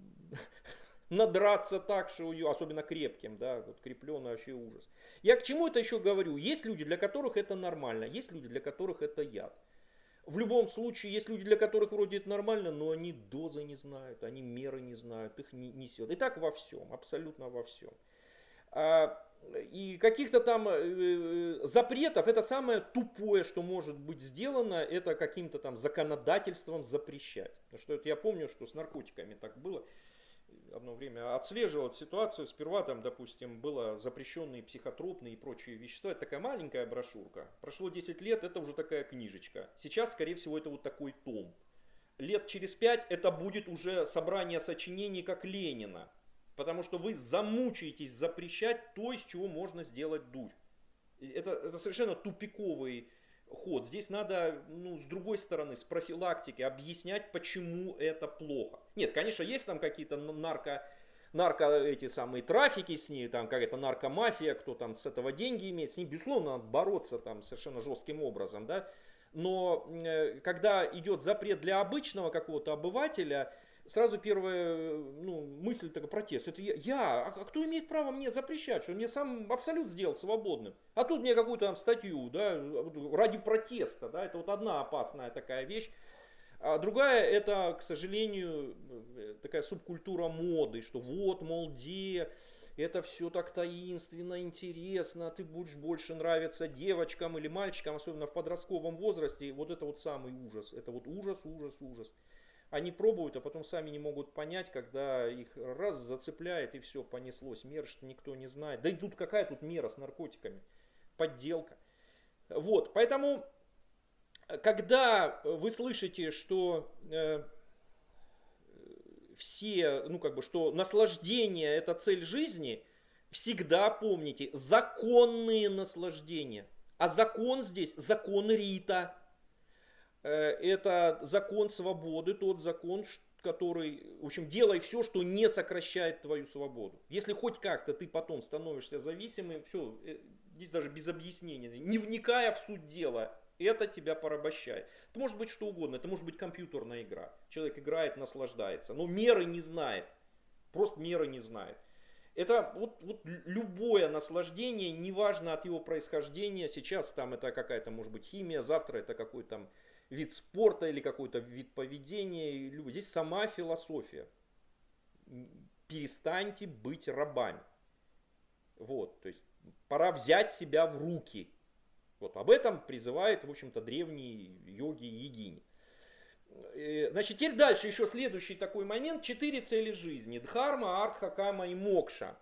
надраться так, что ее, особенно крепким, да, вот крепленый вообще ужас. Я к чему это еще говорю? Есть люди, для которых это нормально, есть люди, для которых это яд. В любом случае, есть люди, для которых вроде это нормально, но они дозы не знают, они меры не знают, их не несет. И так во всем, абсолютно во всем. И каких-то там запретов, это самое тупое, что может быть сделано, это каким-то там законодательством запрещать. Потому что это я помню, что с наркотиками так было. Одно время отслеживал ситуацию. Сперва там, допустим, было запрещенные психотропные и прочие вещества. Это такая маленькая брошюрка. Прошло десять лет, это уже такая книжечка. Сейчас, скорее всего, это вот такой том. Лет через пять это будет уже собрание сочинений, как Ленина. Потому что вы замучаетесь запрещать то, из чего можно сделать дурь. Это, это совершенно тупиковый ход. Здесь надо, ну, с другой стороны, с профилактики объяснять, почему это плохо. Нет, конечно, есть там какие-то нарко, нарко эти самые трафики с ней, там какая-то наркомафия, кто там с этого деньги имеет, с ней, безусловно, надо бороться там совершенно жестким образом, да. Но э, когда идет запрет для обычного какого-то обывателя, сразу первая, ну, мысль такая, протест. Это я, я, а кто имеет право мне запрещать, что мне сам абсолют сделал свободным. А тут мне какую-то там статью, да, ради протеста, да, это вот одна опасная такая вещь. А другая, это, к сожалению, такая субкультура моды, что вот, мол, где, это все так таинственно, интересно, ты будешь больше нравиться девочкам или мальчикам, особенно в подростковом возрасте. Вот это вот самый ужас, это вот ужас, ужас, ужас. Они пробуют, а потом сами не могут понять, когда их раз зацепляет и все, понеслось. Мера, что никто не знает. Да и тут какая тут мера с наркотиками? Подделка. Вот, поэтому, когда вы слышите, что э, все, ну как бы, что наслаждение это цель жизни, всегда помните, законные наслаждения. А закон здесь, закон Рита. Это закон свободы, тот закон, который, в общем, делай все, что не сокращает твою свободу. Если хоть как-то ты потом становишься зависимым, все, здесь даже без объяснения, не вникая в суть дела, это тебя порабощает. Это может быть что угодно, это может быть компьютерная игра. Человек играет, наслаждается, но меры не знает, просто меры не знает. Это вот, вот любое наслаждение, неважно от его происхождения, сейчас там это какая-то может быть химия, завтра это какой-то там вид спорта или какой-то вид поведения. Здесь сама философия. Перестаньте быть рабами. Вот, то есть пора взять себя в руки. Вот об этом призывает, в общем-то, древние йоги и йогини. Значит, теперь дальше еще следующий такой момент. Четыре цели жизни. Дхарма, артха, кама и мокша.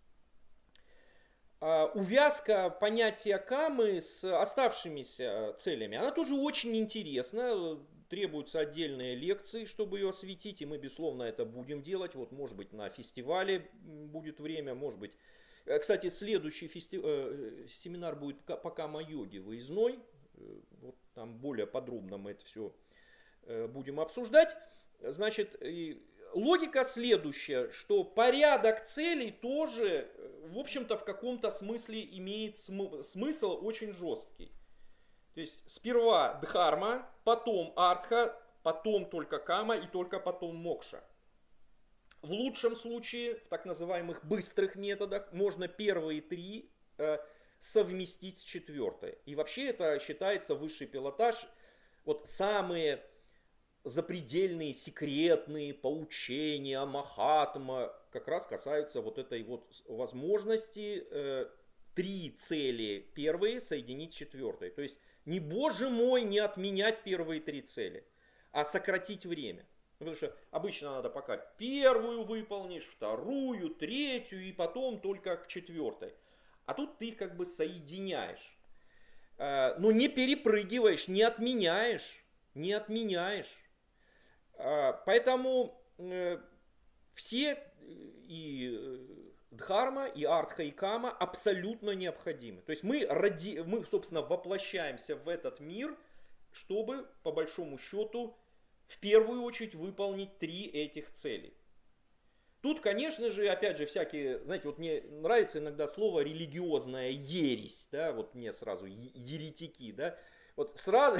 Увязка понятия камы с оставшимися целями, она тоже очень интересна. Требуются отдельные лекции, чтобы ее осветить. И мы, безусловно, это будем делать. Вот, может быть, на фестивале будет время, может быть. Кстати, следующий фести... семинар будет по кама-йоге выездной. Вот там более подробно мы это все будем обсуждать. Значит, логика следующая, что порядок целей тоже, в общем-то, в каком-то смысле имеет см- смысл очень жесткий. То есть сперва дхарма, потом артха, потом только кама и только потом мокша. В лучшем случае, в так называемых быстрых методах, можно первые три э, совместить с четвертой. И вообще это считается высший пилотаж. Вот самые запредельные, секретные поучения Махатма как раз касаются вот этой вот возможности э, три цели первые соединить с четвертой. То есть не, боже мой, не отменять первые три цели, а сократить время. Потому что обычно надо пока первую выполнишь, вторую, третью и потом только к четвертой. А тут ты их как бы соединяешь. Э, но не перепрыгиваешь, не отменяешь, не отменяешь. Поэтому все и дхарма, и артха, и кама абсолютно необходимы. То есть мы, ради, мы, собственно, воплощаемся в этот мир, чтобы, по большому счету, в первую очередь выполнить три этих целей. Тут, конечно же, опять же, всякие, знаете, вот мне нравится иногда слово религиозная ересь, да, вот мне сразу еретики, да, вот сразу...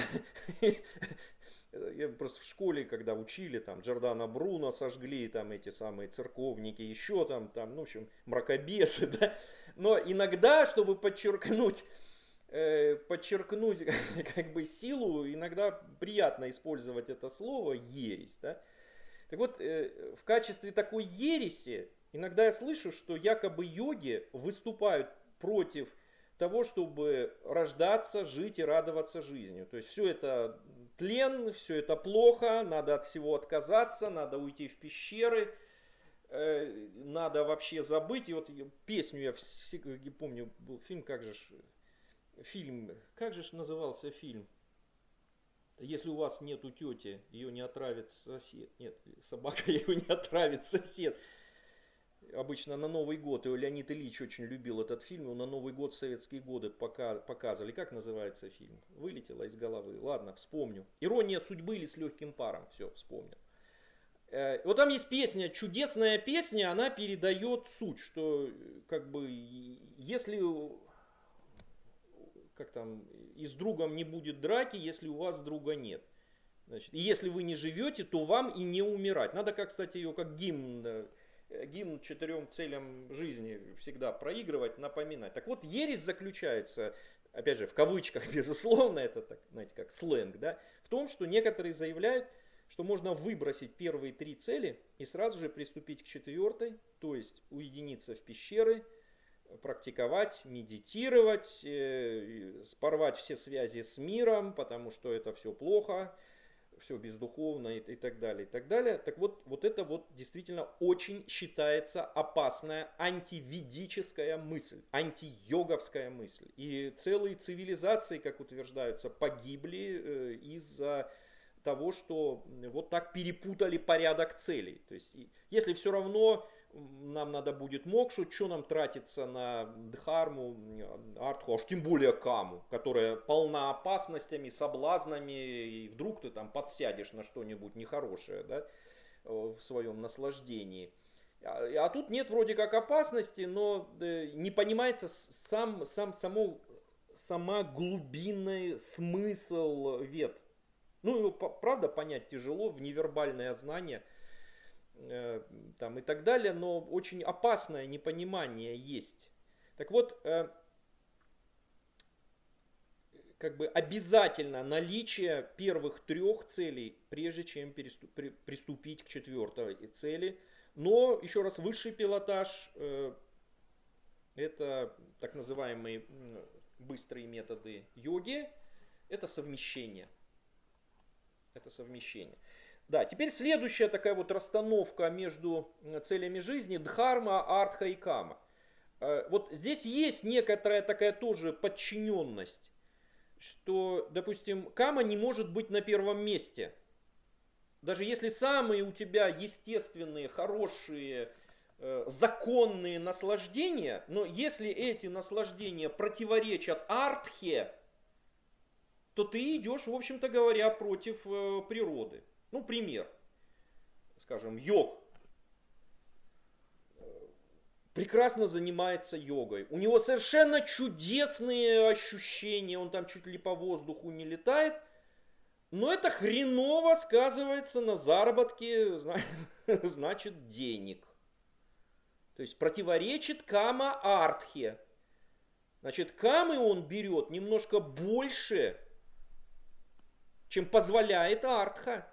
Я просто в школе, когда учили, там, Джордано Бруно сожгли, там, эти самые церковники, еще там, там, ну, в общем, мракобесы, да. Но иногда, чтобы подчеркнуть, э, подчеркнуть, как бы, силу, иногда приятно использовать это слово ересь, да. Так вот, э, в качестве такой ереси, иногда я слышу, что якобы йоги выступают против того, чтобы рождаться, жить и радоваться жизнью. То есть все это тлен, все это плохо, надо от всего отказаться, надо уйти в пещеры, э, надо вообще забыть. И вот песню я всегда помню, был фильм, как же ж, фильм, как же ж назывался фильм? Если у вас нету тети, ее не отравит сосед. Нет, собака ее не отравит сосед. Обычно на Новый год, и Леонид Ильич очень любил этот фильм, его на Новый год в советские годы пока, показывали. Как называется фильм? Вылетело из головы. Ладно, вспомню. «Ирония судьбы» или «С легким паром». Все, вспомнил. Э, вот там есть песня, чудесная песня, она передает суть, что как бы если как там, и с другом не будет драки, если у вас друга нет. Значит, и если вы не живете, то вам и не умирать. Надо, как, кстати, ее как гимн... гимн четырем целям жизни всегда проигрывать, напоминать. Так вот, ересь заключается, опять же, в кавычках, безусловно, это, так, знаете, как сленг, да, в том, что некоторые заявляют, что можно выбросить первые три цели и сразу же приступить к четвертой, то есть уединиться в пещеры, практиковать, медитировать, э, порвать все связи с миром, потому что это все плохо, все бездуховно и, и так далее, и так далее. Так вот, вот это вот действительно очень считается опасная антиведическая мысль, антийоговская мысль. И целые цивилизации, как утверждаются, погибли э, из-за того, что вот так перепутали порядок целей. То есть, если все равно нам надо будет мокшу, что нам тратиться на дхарму, артху, аж тем более каму, которая полна опасностями, соблазнами, и вдруг ты там подсядешь на что-нибудь нехорошее, да? в своем наслаждении. А, а тут нет вроде как опасности, но не понимается сам, сам, само, сама глубинный смысл вед. Ну, его, правда, понять тяжело, в невербальное знание э, там, и так далее, но очень опасное непонимание есть. Так вот, э, как бы обязательно наличие первых трех целей, прежде чем переступ, при, приступить к четвертой цели. Но, еще раз, высший пилотаж э, это так называемые быстрые методы йоги, это совмещение. Это совмещение. Да, теперь следующая такая вот расстановка между целями жизни: дхарма, артха и кама. Вот здесь есть некоторая такая тоже подчиненность, что, допустим, кама не может быть на первом месте. Даже если самые у тебя естественные, хорошие, законные наслаждения, но если эти наслаждения противоречат артхе, то ты идешь, в общем-то говоря, против э, природы. Ну, пример. Скажем, йог. Прекрасно занимается йогой. У него совершенно чудесные ощущения, он там чуть ли по воздуху не летает. Но это хреново сказывается на заработке, значит, денег. То есть противоречит кама-артхе. Значит, камы он берет немножко больше, чем позволяет артха.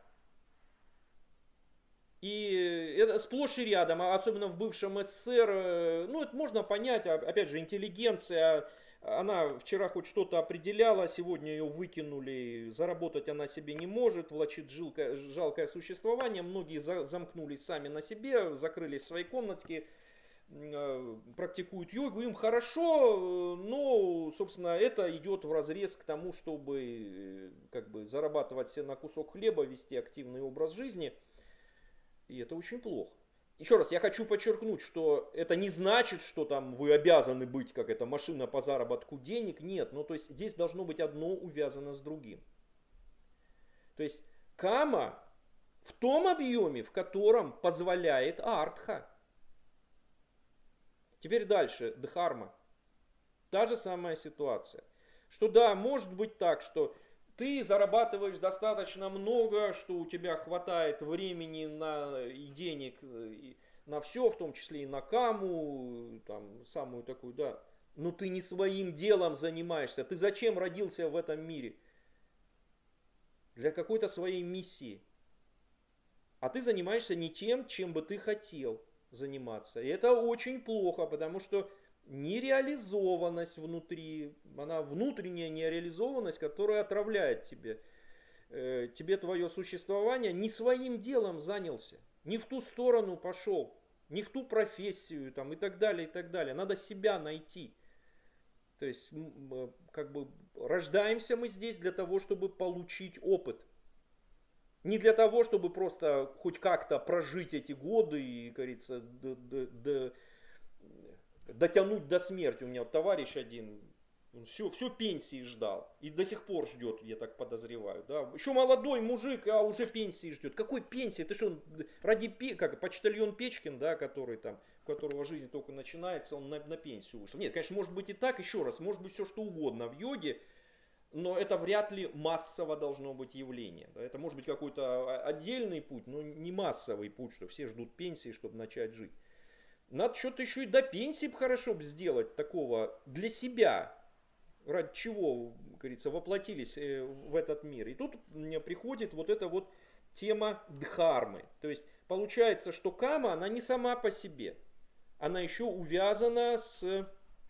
И это сплошь и рядом, особенно в бывшем СССР, ну это можно понять, опять же, интеллигенция, она вчера хоть что-то определяла, сегодня ее выкинули, заработать она себе не может, влачит жилкое, жалкое существование, многие замкнулись сами на себе, закрылись в своей комнатке, практикуют йогу, им хорошо, но, собственно, это идет вразрез к тому, чтобы как бы зарабатывать себе на кусок хлеба, вести активный образ жизни, и это очень плохо. Еще раз, я хочу подчеркнуть, что это не значит, что там вы обязаны быть как эта машина по заработку денег, нет, ну то есть здесь должно быть одно увязано с другим. То есть кама в том объеме, в котором позволяет артха. Теперь дальше, дхарма. Та же самая ситуация. Что да, может быть так, что ты зарабатываешь достаточно много, что у тебя хватает времени на, и денег и на все, в том числе и на каму, там, самую такую, да. Но ты не своим делом занимаешься. Ты зачем родился в этом мире? Для какой-то своей миссии. А ты занимаешься не тем, чем бы ты хотел заниматься. И это очень плохо, потому что нереализованность внутри, она внутренняя нереализованность, которая отравляет тебе. Э, тебе твое существование, не своим делом занялся, не в ту сторону пошел, не в ту профессию там, и так далее, и так далее. Надо себя найти. То есть, как бы, рождаемся мы здесь для того, чтобы получить опыт. Не для того, чтобы просто хоть как-то прожить эти годы и, как говорится, до, до, до, дотянуть до смерти. У меня вот товарищ один, он все, все пенсии ждал и до сих пор ждет, я так подозреваю. Да? Еще молодой мужик, а уже пенсии ждет. Какой пенсии? Ты что, ради как почтальон Печкин, да, который там, у которого жизнь только начинается, он на, на пенсию вышел. Нет, конечно, может быть и так, еще раз, может быть все что угодно в йоге. Но это вряд ли массово должно быть явление. Это может быть какой-то отдельный путь, но не массовый путь, что все ждут пенсии, чтобы начать жить. Надо что-то еще и до пенсии хорошо бы сделать такого для себя. Ради чего, как говорится, воплотились в этот мир. И тут мне приходит вот эта вот тема дхармы. То есть получается, что кама, она не сама по себе. Она еще увязана с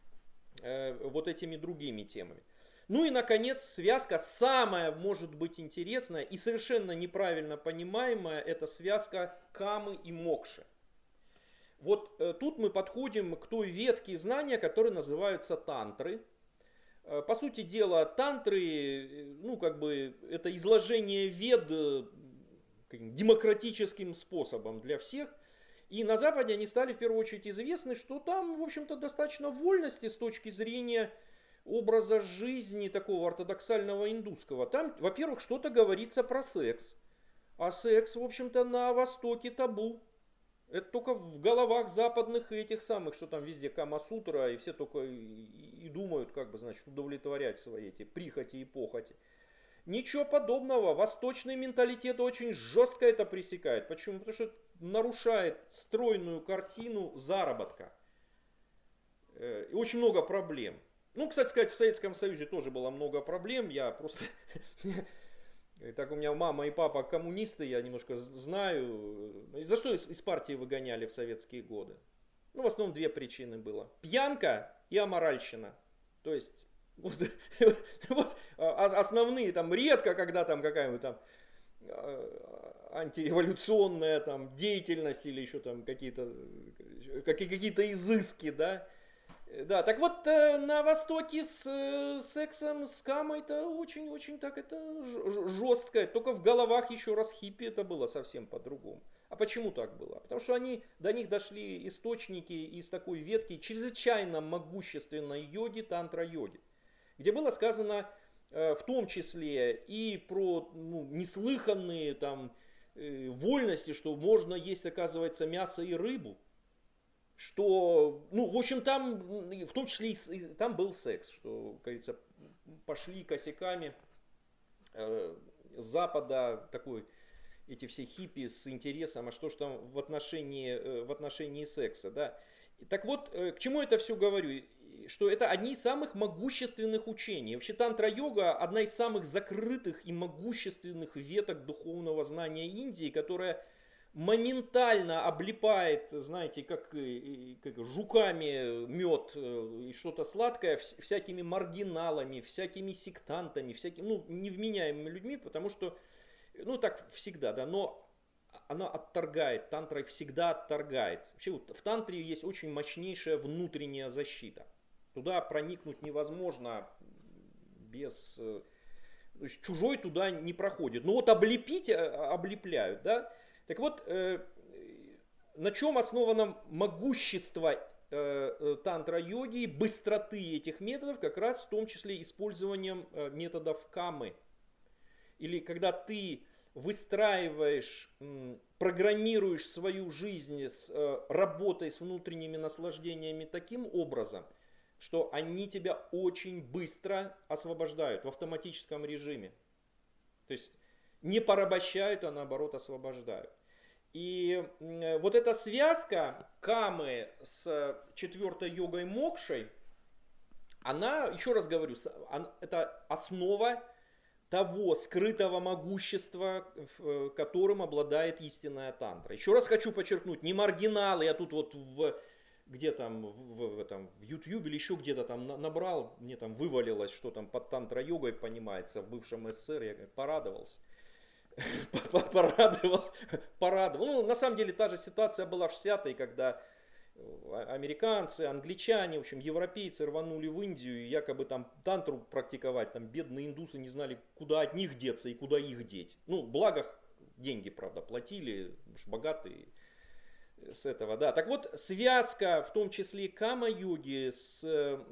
э, вот этими другими темами. Ну и, наконец, связка, самая, может быть, интересная и совершенно неправильно понимаемая, это связка камы и мокши. Вот э, тут мы подходим к той ветке знания, которые называются тантры. Э, по сути дела, тантры, ну, как бы, это изложение вед э, демократическим способом для всех. И на Западе они стали в первую очередь известны, что там, в общем-то, достаточно вольности с точки зрения образа жизни такого ортодоксального индусского. Там, во-первых, что-то говорится про секс. А секс, в общем-то, на Востоке табу. Это только в головах западных и этих самых, что там везде Кама-сутра, и все только и, и думают, как бы, значит, удовлетворять свои эти прихоти и похоти. Ничего подобного. Восточный менталитет очень жестко это пресекает. Почему? Потому что это нарушает стройную картину заработка. И очень много проблем. Ну, кстати сказать, в Советском Союзе тоже было много проблем. Я просто... Так у меня мама и папа коммунисты, я немножко знаю. За что из партии выгоняли в советские годы? Ну, в основном две причины было. Пьянка и аморальщина. То есть, вот, вот основные, там, редко, когда там какая-нибудь там антиреволюционная там деятельность или еще там какие-то какие-то изыски, да. Да, так вот, на Востоке с сексом, с камой это очень-очень так это жестко. Только в головах еще раз хиппи это было совсем по-другому. А почему так было? Потому что они, до них дошли источники из такой ветки чрезвычайно могущественной йоги, тантра-йоги. Где было сказано в том числе и про ну, неслыханные там вольности, что можно есть, оказывается, мясо и рыбу. Что, ну, в общем, там, в том числе, и, там был секс, что, как говорится, пошли косяками э, с Запада такой, эти все хиппи с интересом, а что ж там в отношении, э, в отношении секса, да. Так вот, э, к чему это все говорю? Что это одни из самых могущественных учений. Вообще тантра-йога одна из самых закрытых и могущественных веток духовного знания Индии, которая моментально облипает, знаете, как, как жуками мед и что-то сладкое, всякими маргиналами, всякими сектантами, всякими, ну, невменяемыми людьми, потому что, ну, так всегда, да, но она отторгает, тантра всегда отторгает. Вообще вот в тантре есть очень мощнейшая внутренняя защита. Туда проникнуть невозможно без... То есть чужой туда не проходит. Но вот облепить, облепляют, да. Так вот, э, на чем основано могущество э, тантра-йоги, быстроты этих методов, как раз в том числе использованием э, методов камы. Или когда ты выстраиваешь, э, программируешь свою жизнь с э, работой с внутренними наслаждениями таким образом, что они тебя очень быстро освобождают в автоматическом режиме. То есть не порабощают, а наоборот освобождают. И вот эта связка камы с четвертой йогой мокшей, она, еще раз говорю, это основа того скрытого могущества, которым обладает истинная тантра. Еще раз хочу подчеркнуть, не маргиналы, я тут вот в, где там, в, в, этом, в YouTube или еще где-то там набрал, мне там вывалилось, что там под тантра-йогой понимается в бывшем СССР, я порадовался. Порадовал, порадовал. Ну, на самом деле та же ситуация была в шестидесятые, когда американцы, англичане, в общем, европейцы рванули в Индию и якобы там тантру практиковать. Там бедные индусы не знали, куда от них деться и куда их деть. Ну, благо деньги, правда, платили, потому что богатые с этого, да. Так вот, связка, в том числе кама-йоги с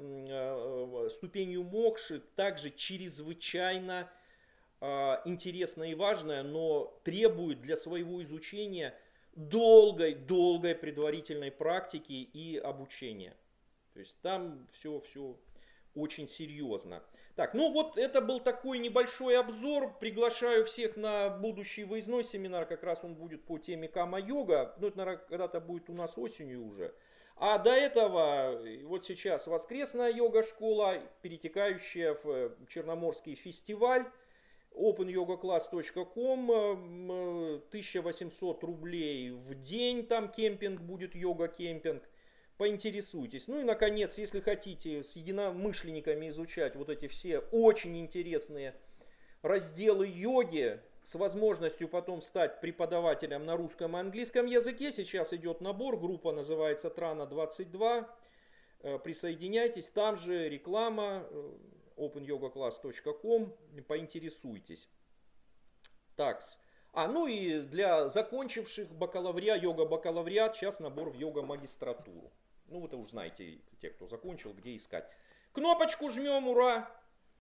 э, ступенью мокши, также чрезвычайно интересная и важная, но требует для своего изучения долгой-долгой предварительной практики и обучения. То есть там все, все очень серьезно. Так, ну вот это был такой небольшой обзор. Приглашаю всех на будущий выездной семинар, как раз он будет по теме кама-йога. Ну это, наверное, когда-то будет у нас осенью уже. А до этого, вот сейчас воскресная йога-школа, перетекающая в Черноморский фестиваль. опен йога класс точка ком, тысяча восемьсот рублей в день, там кемпинг будет, йога-кемпинг, поинтересуйтесь. Ну и наконец, если хотите с единомышленниками изучать вот эти все очень интересные разделы йоги, с возможностью потом стать преподавателем на русском и английском языке, сейчас идет набор, группа называется Трана двадцать два, присоединяйтесь, там же реклама, опен йога класс точка ком, поинтересуйтесь. Так, а ну и для закончивших бакалавриат, йога-бакалавриат, сейчас набор в йога-магистратуру. Ну вы-то уж знаете, те, кто закончил, где искать. Кнопочку жмем, ура!